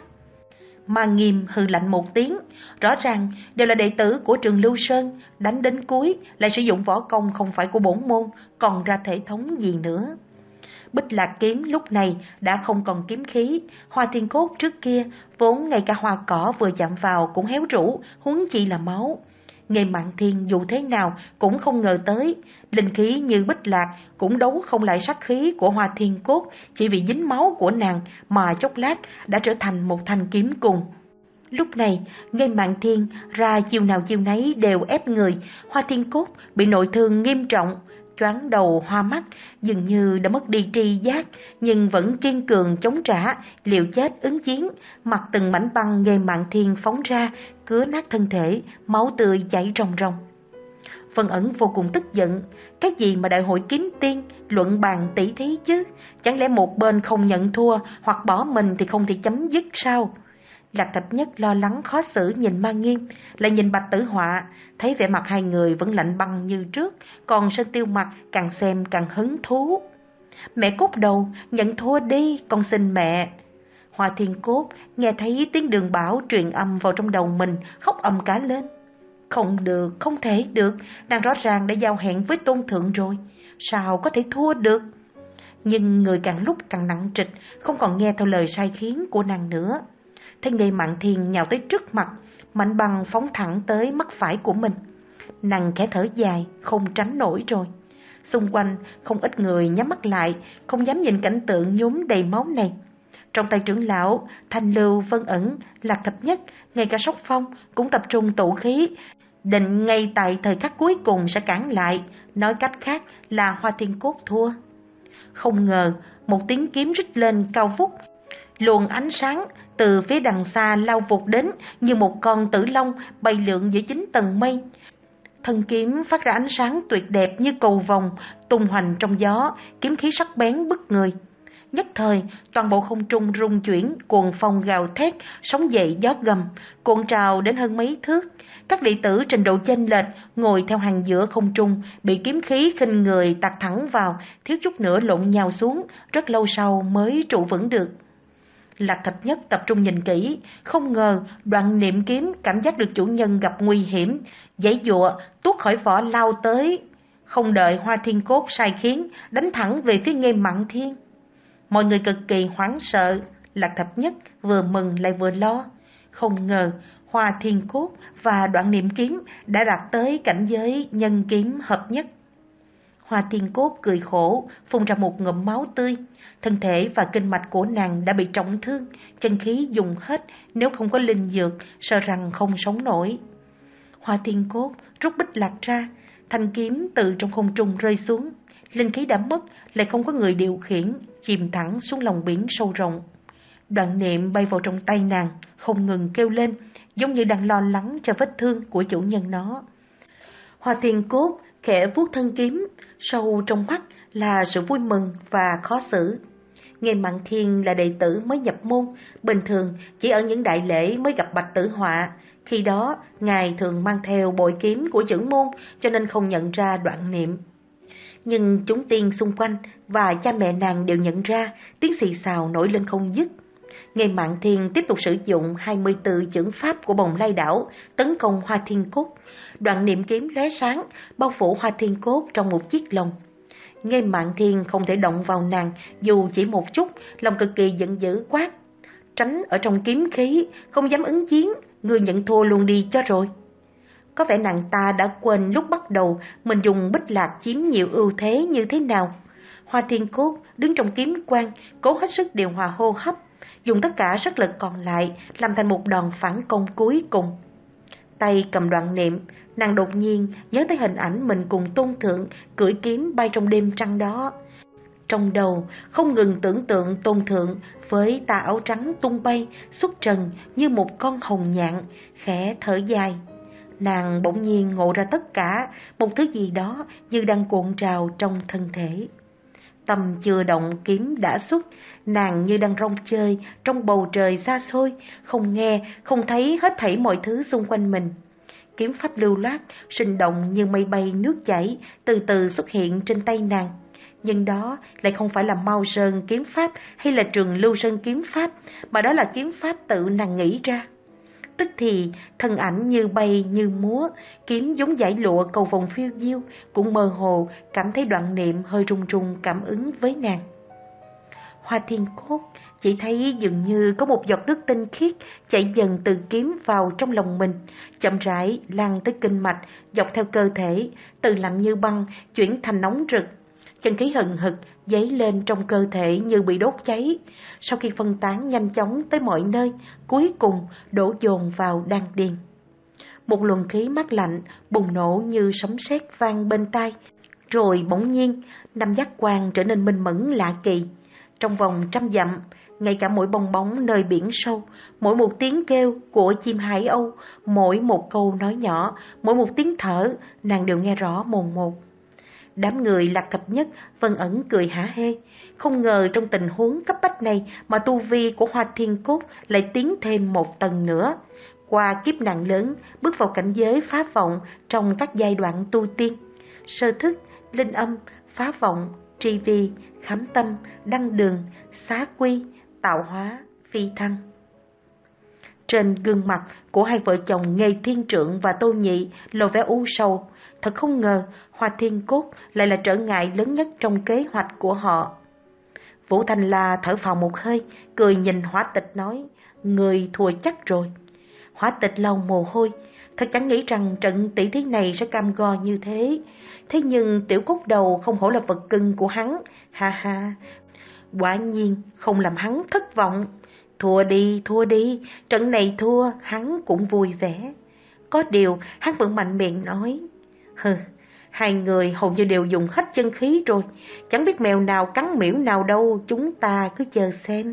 Ma Nghiêm hừ lạnh một tiếng, rõ ràng đều là đệ tử của trường Lưu Sơn, đánh đến cuối lại sử dụng võ công không phải của bổn môn, còn ra thể thống gì nữa. Bích lạc kiếm lúc này đã không còn kiếm khí, Hoa Thiên Cốt trước kia vốn ngay cả hoa cỏ vừa chạm vào cũng héo rũ, huống chi là máu. Nghê Mạn Thiên dù thế nào cũng không ngờ tới, linh khí như bích lạc cũng đấu không lại sát khí của Hoa Thiên Cốt, chỉ vì dính máu của nàng mà chốc lát đã trở thành một thanh kiếm cùng. Lúc này, Nghê Mạn Thiên ra chiều nào chiều nấy đều ép người, Hoa Thiên Cốt bị nội thương nghiêm trọng, choáng đầu hoa mắt, dường như đã mất đi tri giác, nhưng vẫn kiên cường chống trả, liều chết ứng chiến, mặc từng mảnh băng Nghê Mạn Thiên phóng ra, cứa nát thân thể, máu tươi chảy ròng ròng. Vân Ẩn vô cùng tức giận, cái gì mà đại hội kiếm tiên, luận bàn tỷ thí chứ, chẳng lẽ một bên không nhận thua hoặc bỏ mình thì không thể chấm dứt sao? Lạc Thập Nhất lo lắng khó xử nhìn Ma Nghiêm, lại nhìn Bạch Tử Họa, thấy vẻ mặt hai người vẫn lạnh băng như trước, còn Sơn Tiêu Mặc càng xem càng hứng thú. Mẹ Cốt Đầu, nhận thua đi, con xin mẹ. Hoa Thiên Cốt nghe thấy tiếng Đường Bảo truyền âm vào trong đầu mình, khóc ầm cả lên. Không được, không thể được, nàng rõ ràng đã giao hẹn với Tôn Thượng rồi, sao có thể thua được? Nhưng người càng lúc càng nặng trịch, không còn nghe theo lời sai khiến của nàng nữa. Thấy Nghê Mạn Thiên nhào tới trước mặt, mảnh băng phóng thẳng tới mắt phải của mình. Nàng khẽ thở dài, không tránh nổi rồi. Xung quanh không ít người nhắm mắt lại, không dám nhìn cảnh tượng nhúm đầy máu này. Trong tay trưởng lão, Thanh Lưu, Vân Ẩn, Lạc Thập Nhất, ngay cả Sóc Phong cũng tập trung tụ khí, định ngay tại thời khắc cuối cùng sẽ cản lại, nói cách khác là Hoa Thiên Cốt thua. Không ngờ, một tiếng kiếm rít lên cao vút, luồng ánh sáng từ phía đằng xa lao vụt đến như một con tử long bay lượn giữa chín tầng mây. Thân kiếm phát ra ánh sáng tuyệt đẹp như cầu vồng, tung hoành trong gió, kiếm khí sắc bén bức người. Nhất thời, toàn bộ không trung rung chuyển, cuồng phong gào thét, sóng dậy gió gầm, cuộn trào đến hơn mấy thước. Các đệ tử trình độ chênh lệch ngồi theo hàng giữa không trung, bị kiếm khí khinh người tạt thẳng vào, thiếu chút nữa lộn nhào xuống, rất lâu sau mới trụ vững được. Lạc Thập Nhất tập trung nhìn kỹ, không ngờ Đoạn Niệm kiếm cảm giác được chủ nhân gặp nguy hiểm, giãy giụa tuốt khỏi vỏ lao tới, không đợi Hoa Thiên Cốt sai khiến, đánh thẳng về phía Nghê Mạn Thiên. Mọi người cực kỳ hoảng sợ, Lạc Thập Nhất vừa mừng lại vừa lo. Không ngờ Hoa Thiên Cốt và Đoạn Niệm kiếm đã đạt tới cảnh giới nhân kiếm hợp nhất. Hoa Thiên Cốt cười khổ, phun ra một ngụm máu tươi. Thân thể và kinh mạch của nàng đã bị trọng thương, chân khí dùng hết, nếu không có linh dược, sợ rằng không sống nổi. Hoa Thiên Cốt rút bích lạc ra, thanh kiếm từ trong không trung rơi xuống. Linh khí đã mất, lại không có người điều khiển, chìm thẳng xuống lòng biển sâu rộng. Đoạn Niệm bay vào trong tay nàng, không ngừng kêu lên, giống như đang lo lắng cho vết thương của chủ nhân nó. Hoa Thiên Cốt khẽ vuốt thân kiếm, sâu trong mắt là sự vui mừng và khó xử. Nghê Mạn Thiên là đệ tử mới nhập môn, bình thường chỉ ở những đại lễ mới gặp Bạch Tử Họa. Khi đó, ngài thường mang theo bội kiếm của trưởng môn, cho nên không nhận ra Đoạn Niệm. Nhưng chúng tiên xung quanh và cha mẹ nàng đều nhận ra, tiếng xì xào nổi lên không dứt. Nghê Mạn Thiên tiếp tục sử dụng hai mươi tư chưởng pháp của Bồng Lai Đảo, tấn công Hoa Thiên Cốt. Đoạn Niệm kiếm lóe sáng, bao phủ Hoa Thiên Cốt trong một chiếc lồng. Nghê Mạn Thiên không thể động vào nàng, dù chỉ một chút, lòng cực kỳ giận dữ quát. Tránh ở trong kiếm khí, không dám ứng chiến, người nhận thua luôn đi cho rồi. Có vẻ nàng ta đã quên lúc bắt đầu mình dùng bích lạc chiếm nhiều ưu thế như thế nào. Hoa Thiên Cốt đứng trong kiếm quang, cố hết sức điều hòa hô hấp, dùng tất cả sức lực còn lại làm thành một đòn phản công cuối cùng. Tay cầm Đoạn Niệm, Nàng đột nhiên nhớ tới hình ảnh mình cùng Tôn Thượng cưỡi kiếm bay trong đêm trăng đó. Trong đầu không ngừng tưởng tượng Tôn Thượng với tà áo trắng tung bay, xuất trần như một con hồng nhạn, khẽ thở dài. Nàng bỗng nhiên ngộ ra tất cả, một thứ gì đó như đang cuộn trào trong thân thể. Tâm chưa động kiếm đã xuất, nàng như đang rong chơi trong bầu trời xa xôi, không nghe, không thấy hết thảy mọi thứ xung quanh mình. Kiếm pháp lưu loát, sinh động như mây bay nước chảy, từ từ xuất hiện trên tay nàng. Nhưng đó lại không phải là Mao Sơn kiếm pháp hay là Trường Lưu Sơn kiếm pháp, mà đó là kiếm pháp tự nàng nghĩ ra. Tức thì thân ảnh như bay như múa, kiếm giống dải lụa cầu vồng phiêu diêu, cũng mơ hồ cảm thấy Đoạn Niệm hơi run run cảm ứng với nàng. Hoa Thiên Cốt chỉ thấy dường như có một giọt nước tinh khiết chảy dần từ kiếm vào trong lòng mình, chậm rãi lan tới kinh mạch, dọc theo cơ thể, từ lạnh như băng chuyển thành nóng rực. Chân khí hừng hực dấy lên trong cơ thể như bị đốt cháy, sau khi phân tán nhanh chóng tới mọi nơi, cuối cùng đổ dồn vào đan điền. Một luồng khí mát lạnh bùng nổ như sấm sét vang bên tai, rồi bỗng nhiên năm giác quan trở nên minh mẫn lạ kỳ. Trong vòng trăm dặm, ngay cả mỗi bong bóng nơi biển sâu, mỗi một tiếng kêu của chim hải âu, mỗi một câu nói nhỏ, mỗi một tiếng thở, nàng đều nghe rõ mồn một. Đám người Lạc Thập Nhất Vân Ẩn cười hả hê, không ngờ trong tình huống cấp bách này mà tu vi của Hoa Thiên Cốt lại tiến thêm một tầng nữa. Qua kiếp nạn lớn, bước vào cảnh giới phá vọng trong các giai đoạn tu tiên: sơ thức, linh âm, phá vọng, tri vi, khám tâm, đăng đường, xá quy, tạo hóa, phi thăng. Trên gương mặt của hai vợ chồng Nghê Thiên Trượng và Tô Nhị lộ vẻ u sầu. Thật không ngờ Hoa Thiên Cốt lại là trở ngại lớn nhất trong kế hoạch của họ. Vũ Thành La thở phào một hơi, cười nhìn Hỏa Tịch nói: người thua chắc rồi. Hỏa Tịch lau mồ hôi, thật chẳng nghĩ rằng trận tỷ thí này sẽ cam go như thế. Thế nhưng tiểu cốt đầu không hổ là vật cưng của hắn, ha ha. Quả nhiên không làm hắn thất vọng. Thua đi, thua đi, trận này thua hắn cũng vui vẻ. Có điều hắn vẫn mạnh miệng nói: hừ, hai người hầu như đều dùng hết chân khí rồi, chẳng biết mèo nào cắn miễu nào đâu, chúng ta cứ chờ xem.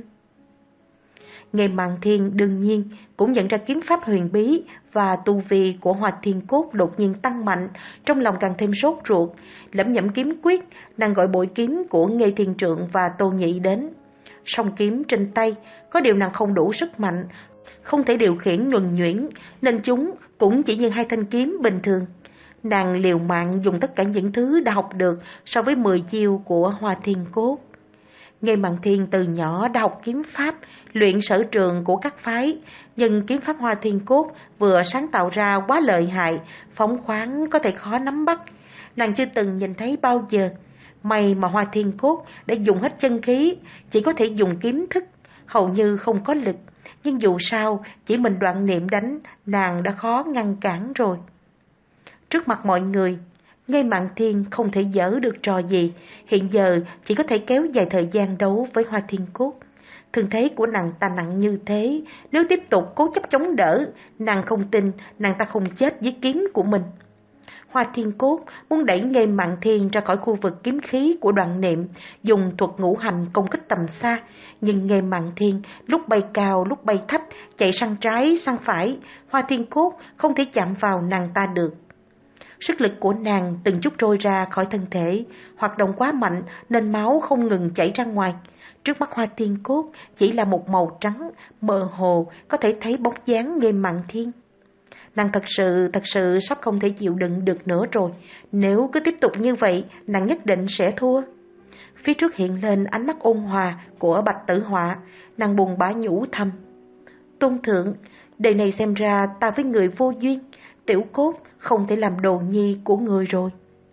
Nghe Mạn Thiên đương nhiên cũng nhận ra kiếm pháp huyền bí và tu vi của Hoa Thiên Cốt đột nhiên tăng mạnh, trong lòng càng thêm sốt ruột, lẩm nhẩm kiếm quyết, nàng gọi bội kiếm của Nghê Thiên Trượng và Tô Nhị đến. Song kiếm trên tay có điều nàng không đủ sức mạnh, không thể điều khiển nhuần nhuyễn, nên chúng cũng chỉ như hai thanh kiếm bình thường. Nàng liều mạng dùng tất cả những thứ đã học được so với mười chiêu của Hoa Thiên Cốt. Nghe Mạn Thiên từ nhỏ đã học kiếm pháp, luyện sở trường của các phái, nhưng kiếm pháp Hoa Thiên Cốt vừa sáng tạo ra quá lợi hại, phóng khoáng có thể khó nắm bắt. Nàng chưa từng nhìn thấy bao giờ. May mà Hoa Thiên Cốt đã dùng hết chân khí, chỉ có thể dùng kiếm thức, hầu như không có lực. Nhưng dù sao, chỉ mình Đoạn Niệm đánh, nàng đã khó ngăn cản rồi. Trước mặt mọi người, Nghe Mạn Thiên không thể giở được trò gì, hiện giờ chỉ có thể kéo dài thời gian đấu với Hoa Thiên Cốt. Thương thế của nàng ta nặng như thế, nếu tiếp tục cố chấp chống đỡ, nàng không tin nàng ta không chết dưới kiếm của mình. Hoa Thiên Cốt muốn đẩy Nghe Mạn Thiên ra khỏi khu vực kiếm khí của Đoạn Niệm, dùng thuật ngũ hành công kích tầm xa, nhưng Nghe Mạn Thiên lúc bay cao lúc bay thấp, chạy sang trái sang phải, Hoa Thiên Cốt không thể chạm vào nàng ta được. Sức lực của nàng từng chút trôi ra khỏi thân thể, hoạt động quá mạnh nên máu không ngừng chảy ra ngoài. Trước mắt Hoa Thiên Cốt chỉ là một màu trắng, mơ hồ có thể thấy bóng dáng Nghe Mạn Thiên. Nàng thật sự, thật sự sắp không thể chịu đựng được nữa rồi. Nếu cứ tiếp tục như vậy, nàng nhất định sẽ thua. Phía trước hiện lên ánh mắt ôn hòa của Bạch Tử Họa, nàng buồn bã nhủ thầm: Tôn Thượng, đời này xem ra ta với người vô duyên, Tiểu Cốt không thể làm đồ nhi của người rồi.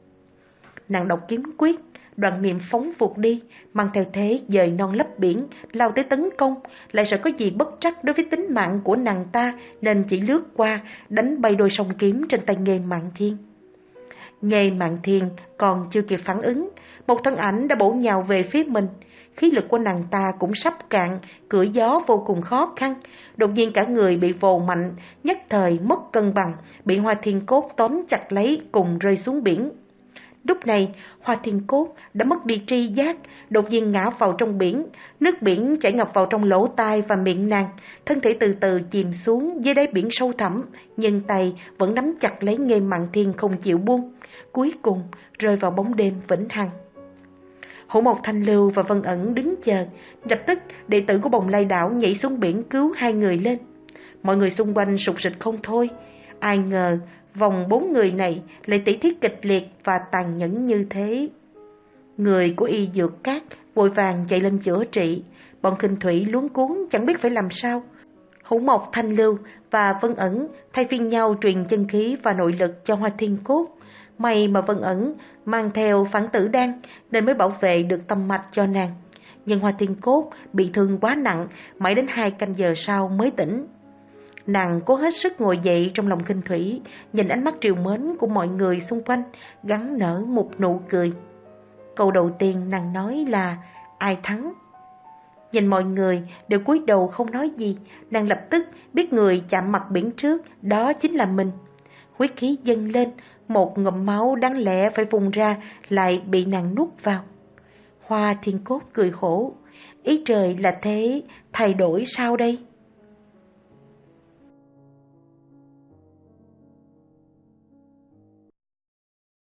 Nàng đọc kiếm quyết, Đoạn Niệm phóng vụt đi, mang theo thế dời non lấp biển, lao tới tấn công, lại sợ có gì bất trắc đối với tính mạng của nàng ta, nên chỉ lướt qua, đánh bay đôi song kiếm trên tay Nghê Mạn Thiên. Nghê Mạn Thiên còn chưa kịp phản ứng, một thân ảnh đã bổ nhào về phía mình. khí lực của nàng ta cũng sắp cạn, cưỡi gió vô cùng khó khăn. Đột nhiên cả người bị vồ mạnh, nhất thời mất cân bằng, bị Hoa Thiên Cốt tóm chặt lấy cùng rơi xuống biển. Lúc này, Hoa Thiên Cốt đã mất đi tri giác, đột nhiên ngã vào trong biển, nước biển chảy ngập vào trong lỗ tai và miệng nàng, thân thể từ từ chìm xuống dưới đáy biển sâu thẳm, nhưng tay vẫn nắm chặt lấy Nghê Mạn Thiên không chịu buông, cuối cùng rơi vào bóng đêm vĩnh hằng. Hổ Mộc Thanh Lưu và Vân Ẩn đứng chờ, lập tức đệ tử của Bồng Lai Đảo nhảy xuống biển cứu hai người lên. Mọi người xung quanh sục sịch không thôi, ai ngờ vòng bốn người này lại tỉ thí kịch liệt và tàn nhẫn như thế. Người của Y Dược Các vội vàng chạy lên chữa trị, bọn Khinh Thủy luống cuống chẳng biết phải làm sao. Hổ Mộc Thanh Lưu và Vân Ẩn thay phiên nhau truyền chân khí và nội lực cho Hoa Thiên Cốt. May mà Vân Ẩn mang theo Phản Tử Đan nên mới bảo vệ được tâm mạch cho nàng. Nhưng Hoa Thiên Cốt bị thương quá nặng, mãi đến hai canh giờ sau mới tỉnh. Nàng cố hết sức ngồi dậy trong lòng Khinh Thủy, nhìn ánh mắt triều mến của mọi người xung quanh, gắng nở một nụ cười. Câu đầu tiên nàng nói là ai thắng. Nhìn mọi người đều cúi đầu không nói gì, nàng lập tức biết người chạm mặt biển trước, đó chính là mình. Huyết khí dâng lên, một ngụm máu đáng lẽ phải vùng ra lại bị nàng nuốt vào. Hoa Thiên Cốt cười khổ, ý trời là thế, thay đổi sao đây?